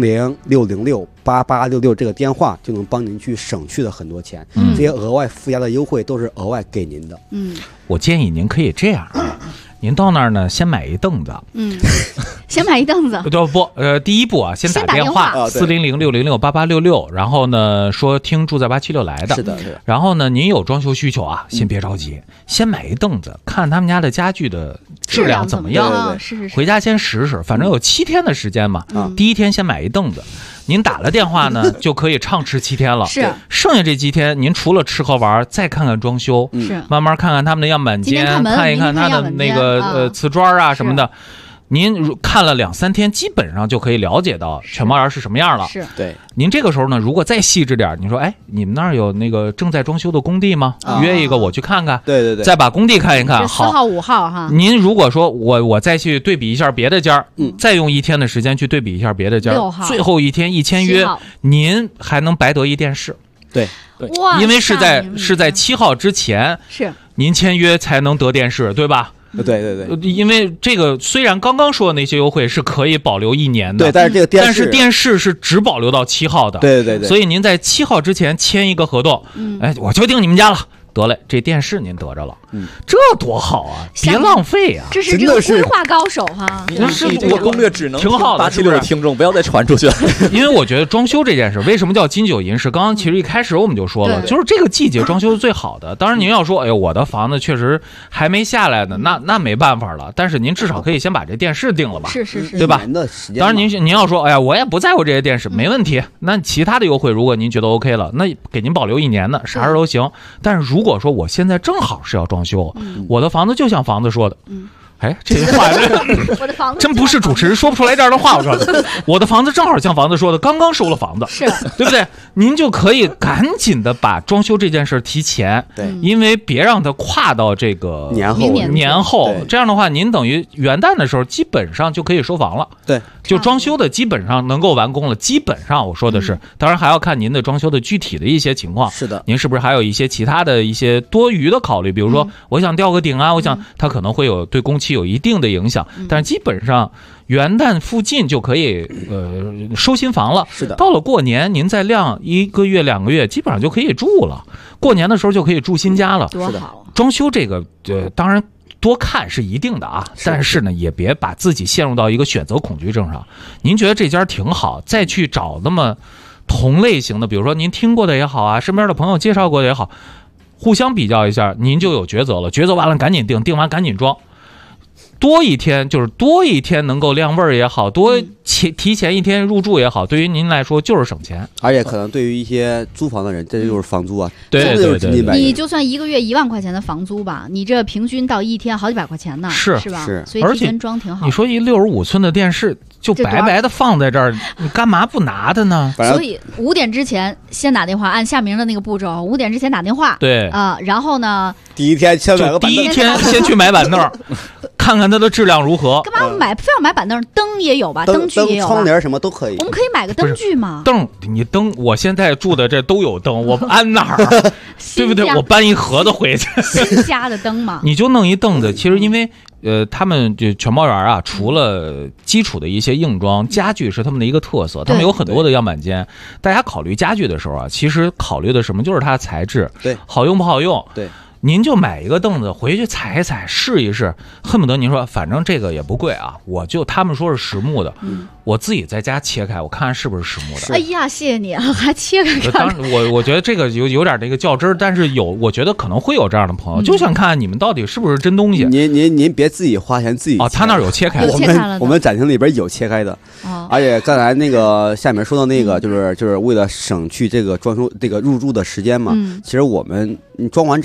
400-606-8866这个电话就能帮您去省去了很多钱，这些额外附加的优惠都是额外给您的。 我建议您可以这样。您到那儿呢，先买一凳子。 先买一凳子。 第一步啊，先打电话400-606-8866，然后呢说听住在876来的。 是的。 然后呢，您有装修需求啊，先别着急，先买一凳子，看他们家的家具的质量怎么样。 是。 回家先试试，反正有7天的时间嘛。第1天先买一凳子。您打了电话呢，就可以畅吃7天了。 是， 剩下这7天，您除了吃和玩，再看看装修，慢慢看看他们的样板间，看一看他的那个瓷砖啊什么的。您看了2-3天，基本上就可以了解到全包圆是什么样了。 是， 对。 您这个时候呢，如果再细致点，你说，哎，你们那儿有那个正在装修的工地吗？约一个我去看看。 对。 再把工地看一看。 好，4号5号哈。 您如果说我再去对比一下别的家，再用1天的时间去对比一下别的家 ，6号， 最后1天一签约，您还能白得一电视。 对。 哇， 因为是在7号之前， 是您签约才能得电视，对吧？ 对， 因为这个虽然刚刚说的那些优惠是可以保留1年的， 对，但是这个但是电视是只保留到7号的， 对， 所以您在7号之前签一个合同，哎，我就定你们家了。得嘞，这电视您得着了，这多好啊！别浪费啊！ 这是这个规划高手哈。 这个攻略只能挺好的 ，876的听众不要再传出去了。 因为我觉得装修这件事，为什么叫金九银十？刚刚其实一开始我们就说了，就是这个季节装修是最好的。当然您要说，哎呦，我的房子确实还没下来呢，那没办法了。但是您至少可以先把这电视定了吧， 是， 对吧？当然您要说，哎呀，我也不在乎这些电视，没问题。那其他的优惠，如果您觉得 OK 了，那给您保留1年的，啥事都行。但是如果说我现在正好是要装修，我的房子就像房子说的，哎，这句话我的房子真不是主持人说不出来这样的话。我说，我的房子正好像房子说的，刚刚收了房子， 是对不对？您就可以赶紧的把装修这件事提前， 对， 因为别让它跨到这个年后，这样的话，您等于元旦的时候基本上就可以收房了， 对， 就装修的基本上能够完工了。基本上我说的是，当然还要看您的装修的具体的一些情况。 是的， 您是不是还有一些其他的一些多余的考虑？比如说，我想吊个顶啊，我想它可能会有对工期有一定的影响，但是基本上元旦附近就可以收新房了。 是的， 到了过年您再晾1个月2个月，基本上就可以住了。过年的时候就可以住新家了。 多好！ 装修这个当然多看是一定的啊，但是呢也别把自己陷入到一个选择恐惧症上。您觉得这家挺好，再去找那么同类型的，比如说您听过的也好啊，身边的朋友介绍过的也好，互相比较一下，您就有抉择了。抉择完了赶紧定，定完赶紧装。多一天能够晾味儿也好，提前1天入住也好，对于您来说就是省钱， 而且可能对于一些租房的人，这就是房租啊。 对， 你就算1个月1万块钱的房租吧，你这平均到1天好几百块钱呢，是吧？所以提前装挺好。 你说一65寸的电视就白白的放在这儿，你干嘛不拿它呢？ 所以5点之前先打电话，按下面的那个步骤，5点之前打电话。 对然后呢， 第一天先买个板凳， 第一天先去买板凳，看看它的质量如何。 干嘛非要买板凳？灯也有吧，灯具也有吧， 窗帘什么都可以。 我们可以买个灯具吗？ 灯，我现在住的这都有灯，我安哪儿？对不对？我搬一盒子回去。 新家的灯嘛， 你就弄一凳子。其实因为他们这全包圆啊，除了基础的一些硬装，家具是他们的一个特色。他们有很多的样板间。大家考虑家具的时候啊，其实考虑的什么就是它的材质， 对， 好用不好用， 对。 您就买一个凳子回去踩一踩试一试，恨不得您说反正这个也不贵啊，他们说是实木的，我自己在家切开我看看是不是实木的。 哎呀，谢谢你，还切开看。 当然我觉得这个有点这个较真儿，但是我觉得可能会有这样的朋友，就想看看你们到底是不是真东西。 您别自己花钱自己切。 他那儿有切开， 我们展厅里边有切开的。而且刚才那个下面说到那个就是为了省去这个装修这个入住的时间嘛，其实我们装完之后肯定得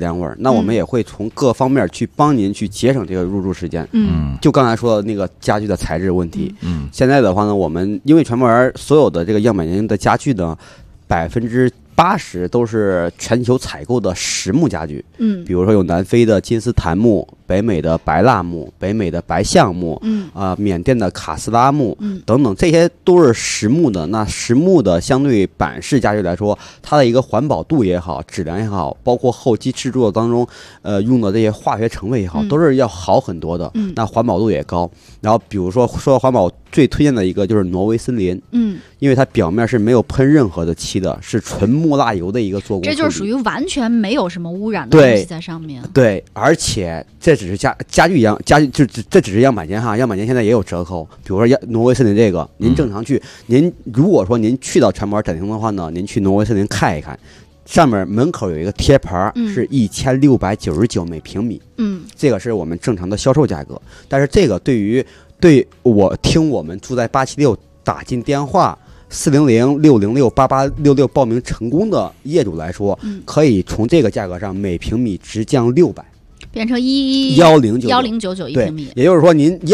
量味儿，那我们也会从各方面去帮您去节省这个入住时间。就刚才说的那个家具的材质问题，现在的话呢，我们因为全包园所有的这个样板间的家具呢，80%都是全球采购的实木家具，比如说有南非的金丝檀木、北美的白蜡木、北美的白橡木，缅甸的卡斯拉木，等等，这些都是实木的。那实木的相对板式家具来说，它的一个环保度也好，质量也好，包括后期制作当中，用的这些化学成分也好，都是要好很多的。那环保度也高。然后比如说到环保，最推荐的一个就是挪威森林，因为它表面是没有喷任何的漆的，是纯木蜡油的一个做工， 这就是属于完全没有什么污染的东西在上面。 对，而且这只是家具就这只是样板间哈，样板间现在也有折扣。比如说挪威森林这个，您正常去，您如果说您去到全包展厅的话呢，您去挪威森林看一看，上面门口有一个贴牌，是1699每平米，这个是我们正常的销售价格。但是这个对我们住在876打进电话400-606-8866报名成功的业主来说，可以从这个价格上每平米直降600。 变成1099一平米， 也就是说，您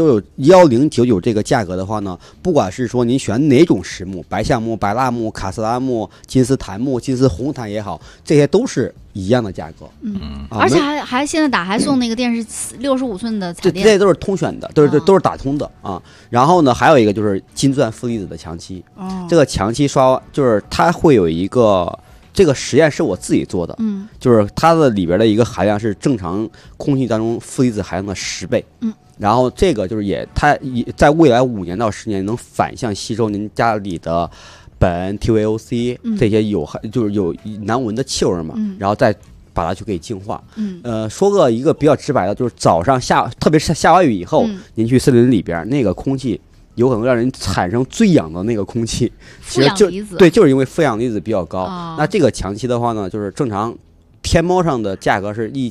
1099这个价格的话呢，不管是说您选哪种实木，白橡木、白蜡木、卡斯拉木、金丝檀木、金丝红檀也好，这些都是一样的价格。 而且还现在还送那个电视65寸的彩电， 这都是通选的，都是打通的啊。然后呢，还有一个就是金钻负离子的墙漆，这个墙漆刷就是它会有一个。这个实验是我自己做的，就是它的里边的一个含量是正常空气当中负离子含量的10倍，然后这个就是它在未来5年到10年能反向吸收您家里的苯、TVOC 这些就是有难闻的气味嘛，然后再把它去给净化。说一个比较直白的，就是早上特别是下完雨以后，您去森林里边那个空气。有可能让人产生最痒的那个空气， 负氧离子， 对，就是因为负氧离子比较高。那这个墙漆的话呢，就是正常天猫上的价格是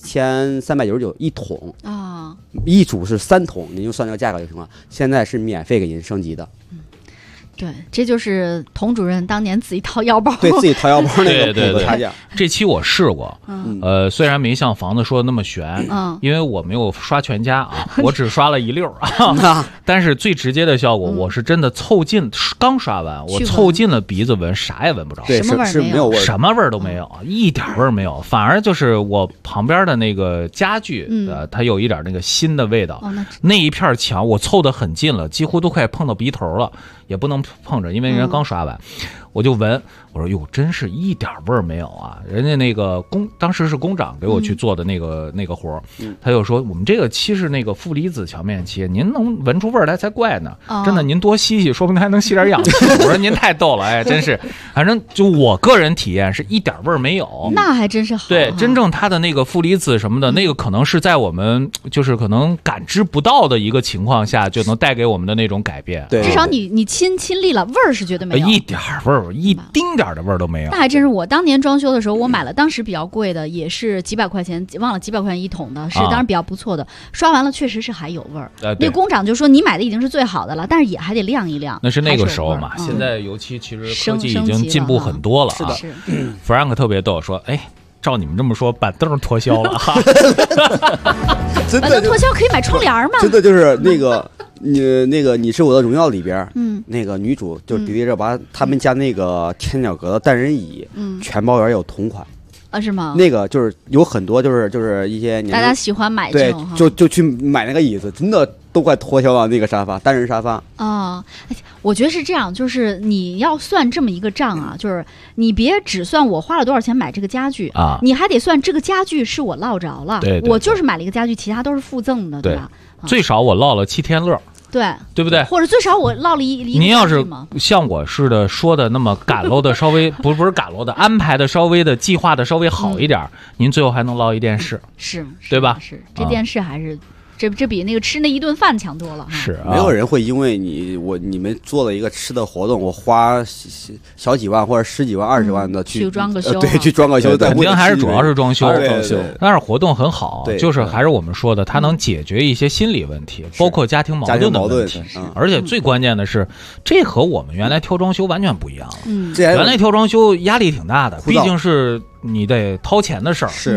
1399一桶一组是3桶，您就算这个价格就行了。现在是免费给您升级的。 对，这就是童主任当年自己掏腰包， 对自己掏腰包那个对差价。 这期我试过，虽然没像房子说的那么悬，因为我没有刷全家啊，我只刷了一溜啊。但是最直接的效果，我是真的凑近，刚刷完，我凑近了鼻子闻，啥也闻不着， 对，是没有味， 什么味儿都没有，一点味儿没有，反而就是我旁边的那个家具，它有一点那个新的味道。那一片墙我凑得很近了，几乎都快碰到鼻头了。也不能碰着，因为人家刚刷完，我就闻，我说哟，真是一点味儿没有啊！人家那个当时是工长给我去做的那个活儿，他就说我们这个漆是那个负离子墙面漆，您能闻出味儿来才怪呢！真的，您多吸吸，说不定还能吸点氧气。我说您太逗了，哎，真是，反正就我个人体验是一点味儿没有， 那还真是好。 对，真正它的那个负离子什么的，那个可能是在我们就是可能感知不到的一个情况下，就能带给我们的那种改变。 对， 至少你亲历了，味儿是绝对没有， 一点味儿，一丁点的味儿都没有。 那还真是，我当年装修的时候，我买了当时比较贵的，也是几百块钱，忘了几百块钱一桶的，是当然比较不错的。刷完了确实是还有味儿。那工长就说你买的已经是最好的了，但是也还得晾一晾。 那是那个时候嘛，现在尤其其实科技已经进步很多了啊。 是的 ，Frank 特别逗，说哎。照你们这么说，板凳脱销了哈。 板凳脱销可以买窗帘吗？ 真的就是你是我的荣耀里边，那个女主就是迪丽热巴他们家那个天鸟阁的单人椅，全包园有同款。 是吗？ 那个就是有很多就是一些大家喜欢买这种， 对，就去买那个椅子，真的都快脱销了。那个沙发，单人沙发我觉得是这样，就是你要算这么一个账啊，就是你别只算我花了多少钱买这个家具啊， 你还得算这个家具是我落着了， 对， 我就是买了一个家具，其他都是附赠的，对吧？ 最少我落了7天乐。对不对？ 或者最少我落了一您要是像我似的说的那么赶喽的，稍微不是赶喽的，安排的稍微的计划的稍微好一点，您最后还能落一电视， 是对吧？ 是这电视还是。这比那个吃那一顿饭强多了。 是没有人会因为你们做了一个吃的活动，我花小几万或者10几万、20万的去装个修， 对，去装个修， 肯定还是主要是装修。但是活动很好， 对， 就是还是我们说的，它能解决一些心理问题，包括家庭矛盾的问题。而且最关键的是，这和我们原来挑装修完全不一样了。原来挑装修压力挺大的，毕竟是你得掏钱的事儿。 是，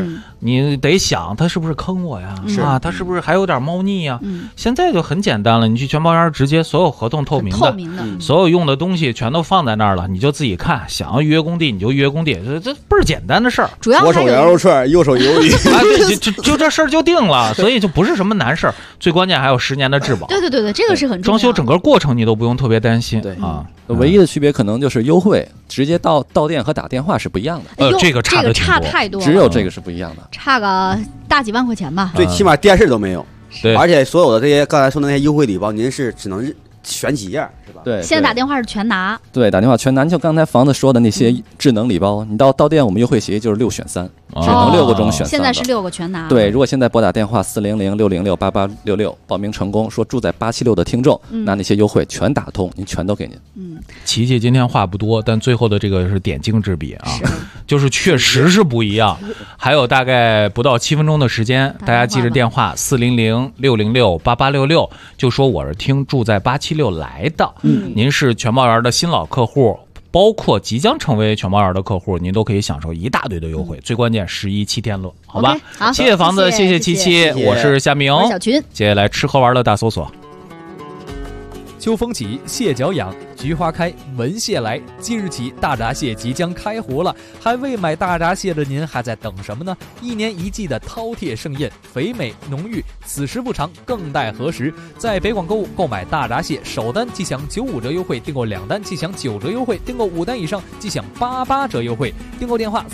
你得想他是不是坑我呀？啊，他是不是还有点猫腻呀？现在就很简单了，你去全包园直接所有合同透明的，所有用的东西全都放在那儿了，你就自己看，想要预约工地你就预约工地，这倍儿简单的事儿。 主要左手羊肉串，右手鱿鱼， 啊，对，就这事儿就定了，所以就不是什么难事儿。最关键还有10年的质保。 对，这个是很重要。 装修整个过程你都不用特别担心。 对啊， 唯一的区别可能就是优惠直接到店和打电话是不一样的。 这个差太多了， 只有这个是不一样的， 差个大几万块钱吧。 最起码电视都没有。 对， 而且所有的这些刚才说的那些优惠礼包，您是只能选几样，是吧？ 对， 现在打电话是全拿。 对，打电话全拿。就刚才房子说的那些智能礼包，你到店我们优惠协议就是6选3，只能6个中选3。 现在是6个全拿。 对，如果现在拨打电话400-606-8866，报名成功，说住在876的听众，那些优惠全打通，您全都给您。 琪琪今天话不多，但最后的这个是点睛之笔啊，就是确实是不一样。还有大概不到7分钟的时间，大家记着电话400-606-8866，就说我是听住在876来的。您是全包园的新老客户，包括即将成为全包园的客户，您都可以享受一大堆的优惠。最关键11七天乐，好吧？ 好， 谢谢房子，谢谢七七，我是夏明， 我是小群。 接下来吃喝玩乐大搜索。 秋风起，蟹脚痒，菊花开，闻蟹来。即日起，大闸蟹即将开湖了，还未买大闸蟹的您还在等什么呢？1年1季的饕餮盛宴，肥美浓郁，此时不尝，更待何时？在北广购物购买大闸蟹，首单即享95折优惠，订购2单即享9折优惠，订购5单以上即享88折优惠。订购电话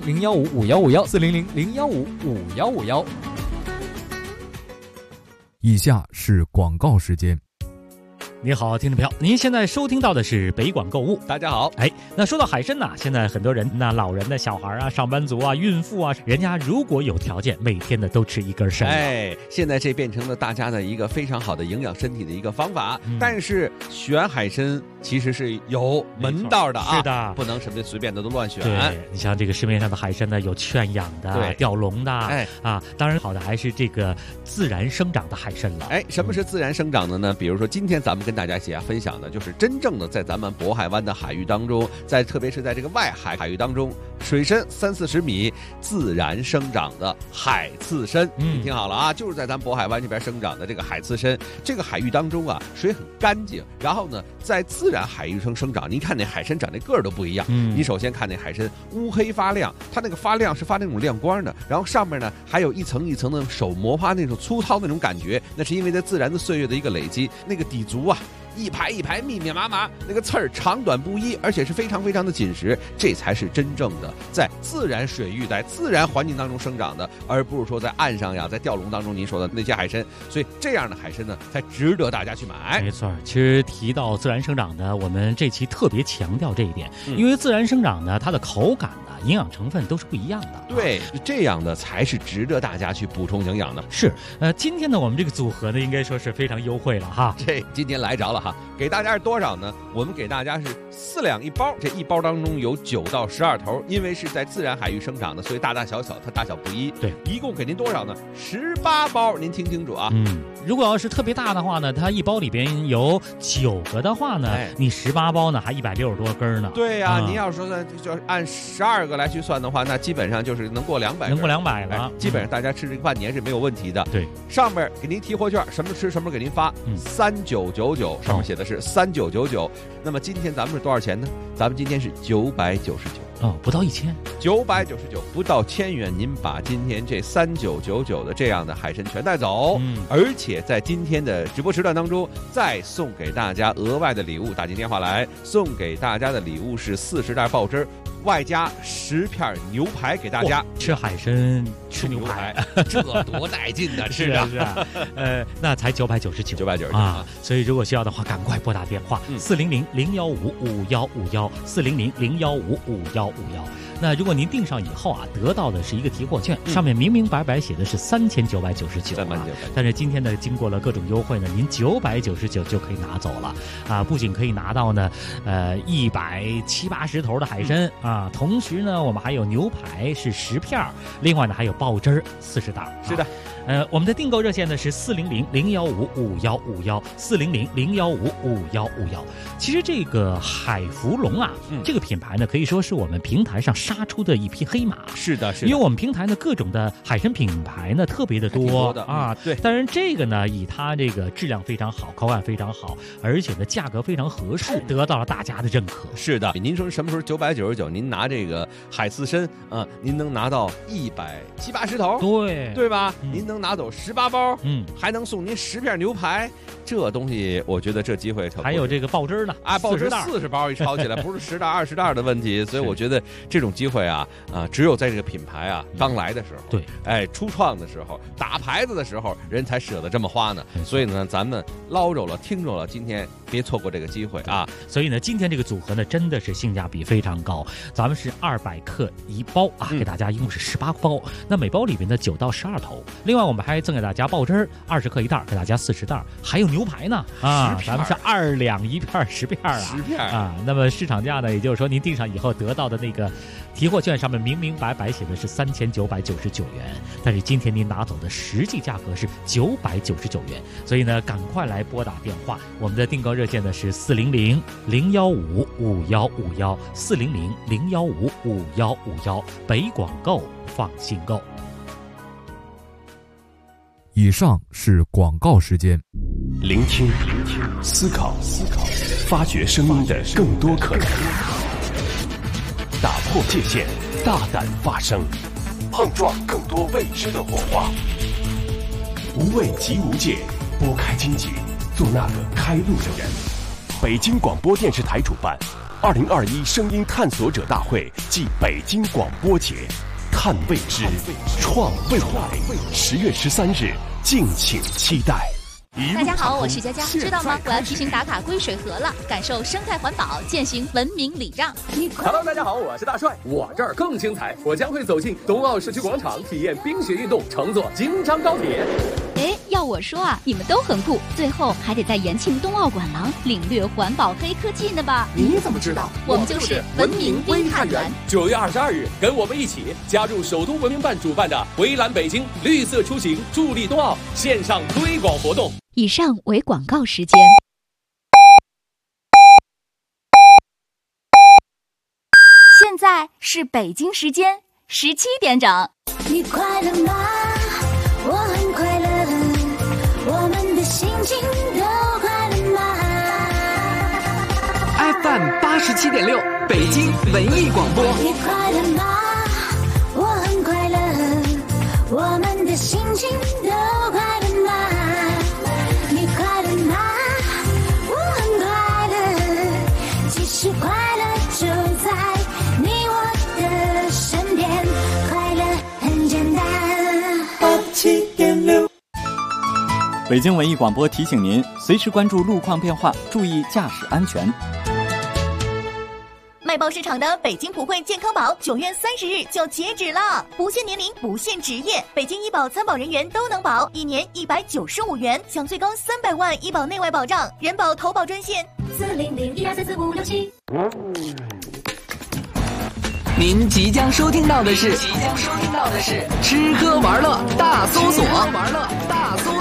400-015-5151，400-015-5151。 以下是广告时间。 你好，听众朋友，您现在收听到的是北广购物。 大家好， 那说到海参呐，现在很多人，那老人的小孩啊、上班族啊、孕妇啊，人家如果有条件，每天呢都吃1根参。 现在这变成了大家的一个非常好的营养身体的一个方法。但是选海参其实是有门道的啊， 是的， 不能什么随便的都乱选。 对，你像这个市面上的海参呢，有圈养的、吊笼的，当然好的还是这个自然生长的海参了。 什么是自然生长的呢？比如说今天咱们跟大家一起分享的就是真正的在咱们渤海湾的海域当中，特别是在这个外海域当中，水深30-40米自然生长的海刺参。你听好了啊，就是在咱们渤海湾这边生长的这个海刺参。这个海域当中啊，水很干净，然后呢，在自然海域中生长。您看那海参长那个儿都不一样。你首先看那海参乌黑发亮，它那个发亮是发那种亮光的，然后上面呢还有一层一层的手磨发那种粗糙那种感觉，那是因为在自然的岁月的一个累积，那个底足啊。一排一排密密麻麻，那个刺儿长短不一，而且是非常非常的紧实，这才是真正的在自然水域、在自然环境当中生长的，而不是说在岸上呀、在钓笼当中您说的那些海参。所以这样的海参呢，才值得大家去买。 没错，其实提到自然生长的，我们这期特别强调这一点，因为自然生长呢，它的口感呢、营养成分都是不一样的。 对，这样的才是值得大家去补充营养的。 是，今天呢，我们这个组合呢，应该说是非常优惠了哈。 这今天来着了哈。给大家是多少呢？我们给大家是4两1包，这1包当中有9到12头，因为是在自然海域生长的，所以大大小小它大小不一。 对， 一共给您多少呢？18包，您听清楚啊。 如果要是特别大的话呢，它1包里边有9个的话呢，你18包呢还160多根呢。 对呀，您要说呢，就按12个来去算的话，那基本上就是能过200根， 能过200了。 基本上大家吃这个半年是没有问题的。 对， 上面给您提货券，什么吃什么给您发，3999，上面写的是3999。那么今天咱们是多少钱呢？咱们今天是999。 不到 1000，999，不到1000元，您把今天这3999的这样的海参全带走，而且在今天的直播时段当中再送给大家额外的礼物，打进电话来，送给大家的礼物是40袋爆汁，外加10片牛排给大家。 吃海参吃牛排， 这多带劲呢！ 是啊，那才999啊！所以如果需要的话，赶快拨打电话400-015-5151，400-015-5151。那如果您订上以后啊，得到的是一个提货券，上面明明白白写的是3999，但是今天呢，经过了各种优惠呢，您999就可以拿走了啊！不仅可以拿到呢170-80头的海参啊，同时呢，我们还有牛排是10片，另外呢还有爆汁40袋。 是的。 我们的订购热线呢是400-015-5151，400-015-5151。其实这个海福龙啊，这个品牌呢可以说是我们平台上杀出的一匹黑马。 是的， 因为我们平台呢各种的海参品牌呢特别的多啊， 对。 当然这个呢以它这个质量非常好，口感非常好，而且呢价格非常合适，得到了大家的认可。 是的，您说什么时候999？您拿这个海刺参您能拿到170-80头，对吧？您能拿走18包，还能送您10片牛排，这东西我觉得这机会可还有这个爆汁呢， 爆汁40包一炒起来，不是10袋20袋的问题，所以我觉得这种机会只有在这个品牌刚来的时候， 对， 初创的时候，打牌子的时候，人才舍得这么花呢。所以呢，咱们捞着了，听着了，今天别错过这个机会啊！ 所以呢，今天这个组合呢，真的是性价比非常高。咱们是200克1包给大家一共是18包，那每包里面的9到12头。另外，我们还赠给大家爆汁20克1袋，给大家40袋，还有牛排呢咱们是2两1片10片 10片那么市场价呢，也就是说您订上以后得到的那个提货券上面明明白白写的是3999元，但是今天您拿走的实际价格是999元，所以呢，赶快来拨打电话，我们的订购热线呢是400-015-5151，400-015-5151，北广购放心购。 以上是广告时间。 聆听，思考，发掘声音的更多可能，打破界限，大胆发声，碰撞更多未知的火花。无畏即无界，拨开荆棘，做那个开路的人。北京广播电视台主办2021声音探索者大会暨北京广播节，看未知，创未来。10月13日，敬请期待。 大家好，我是佳佳，知道吗？我要提醒打卡归水河了，感受生态环保，践行文明礼让。 Hello， 大家好，我是大帅，我这儿更精彩，我将会走进冬奥市区广场，体验冰雪运动，乘坐京张高铁。 要我说你们都很酷，最后还得在延庆冬奥馆廊领略环保黑科技呢吧？ 你怎么知道？ 我们就是文明微探员。 9月22日，跟我们一起加入首都文明办主办的围栏北京绿色出行助力冬奥线上推广活动。 以上为广告时间。现在是北京时间17点整。 你快乐吗？我很快乐，我们的心情都快乐吗 ？FM 87.6，北京文艺广播。 你快乐吗？我很快乐，我们的心情都快乐吗？你快乐吗？我很快乐，其实快乐就在你我的身边，快乐很简单。87.6。 北京文艺广播提醒您，随时关注路况变化，注意驾驶安全。 卖爆市场的北京普惠健康宝9月30日就截止了，不限年龄，不限职业，北京医保参保人员都能保，1年195元，享最高300万医保内外保障。人保投保专线400-1234567。 您即将收听到的是吃喝玩乐大搜索。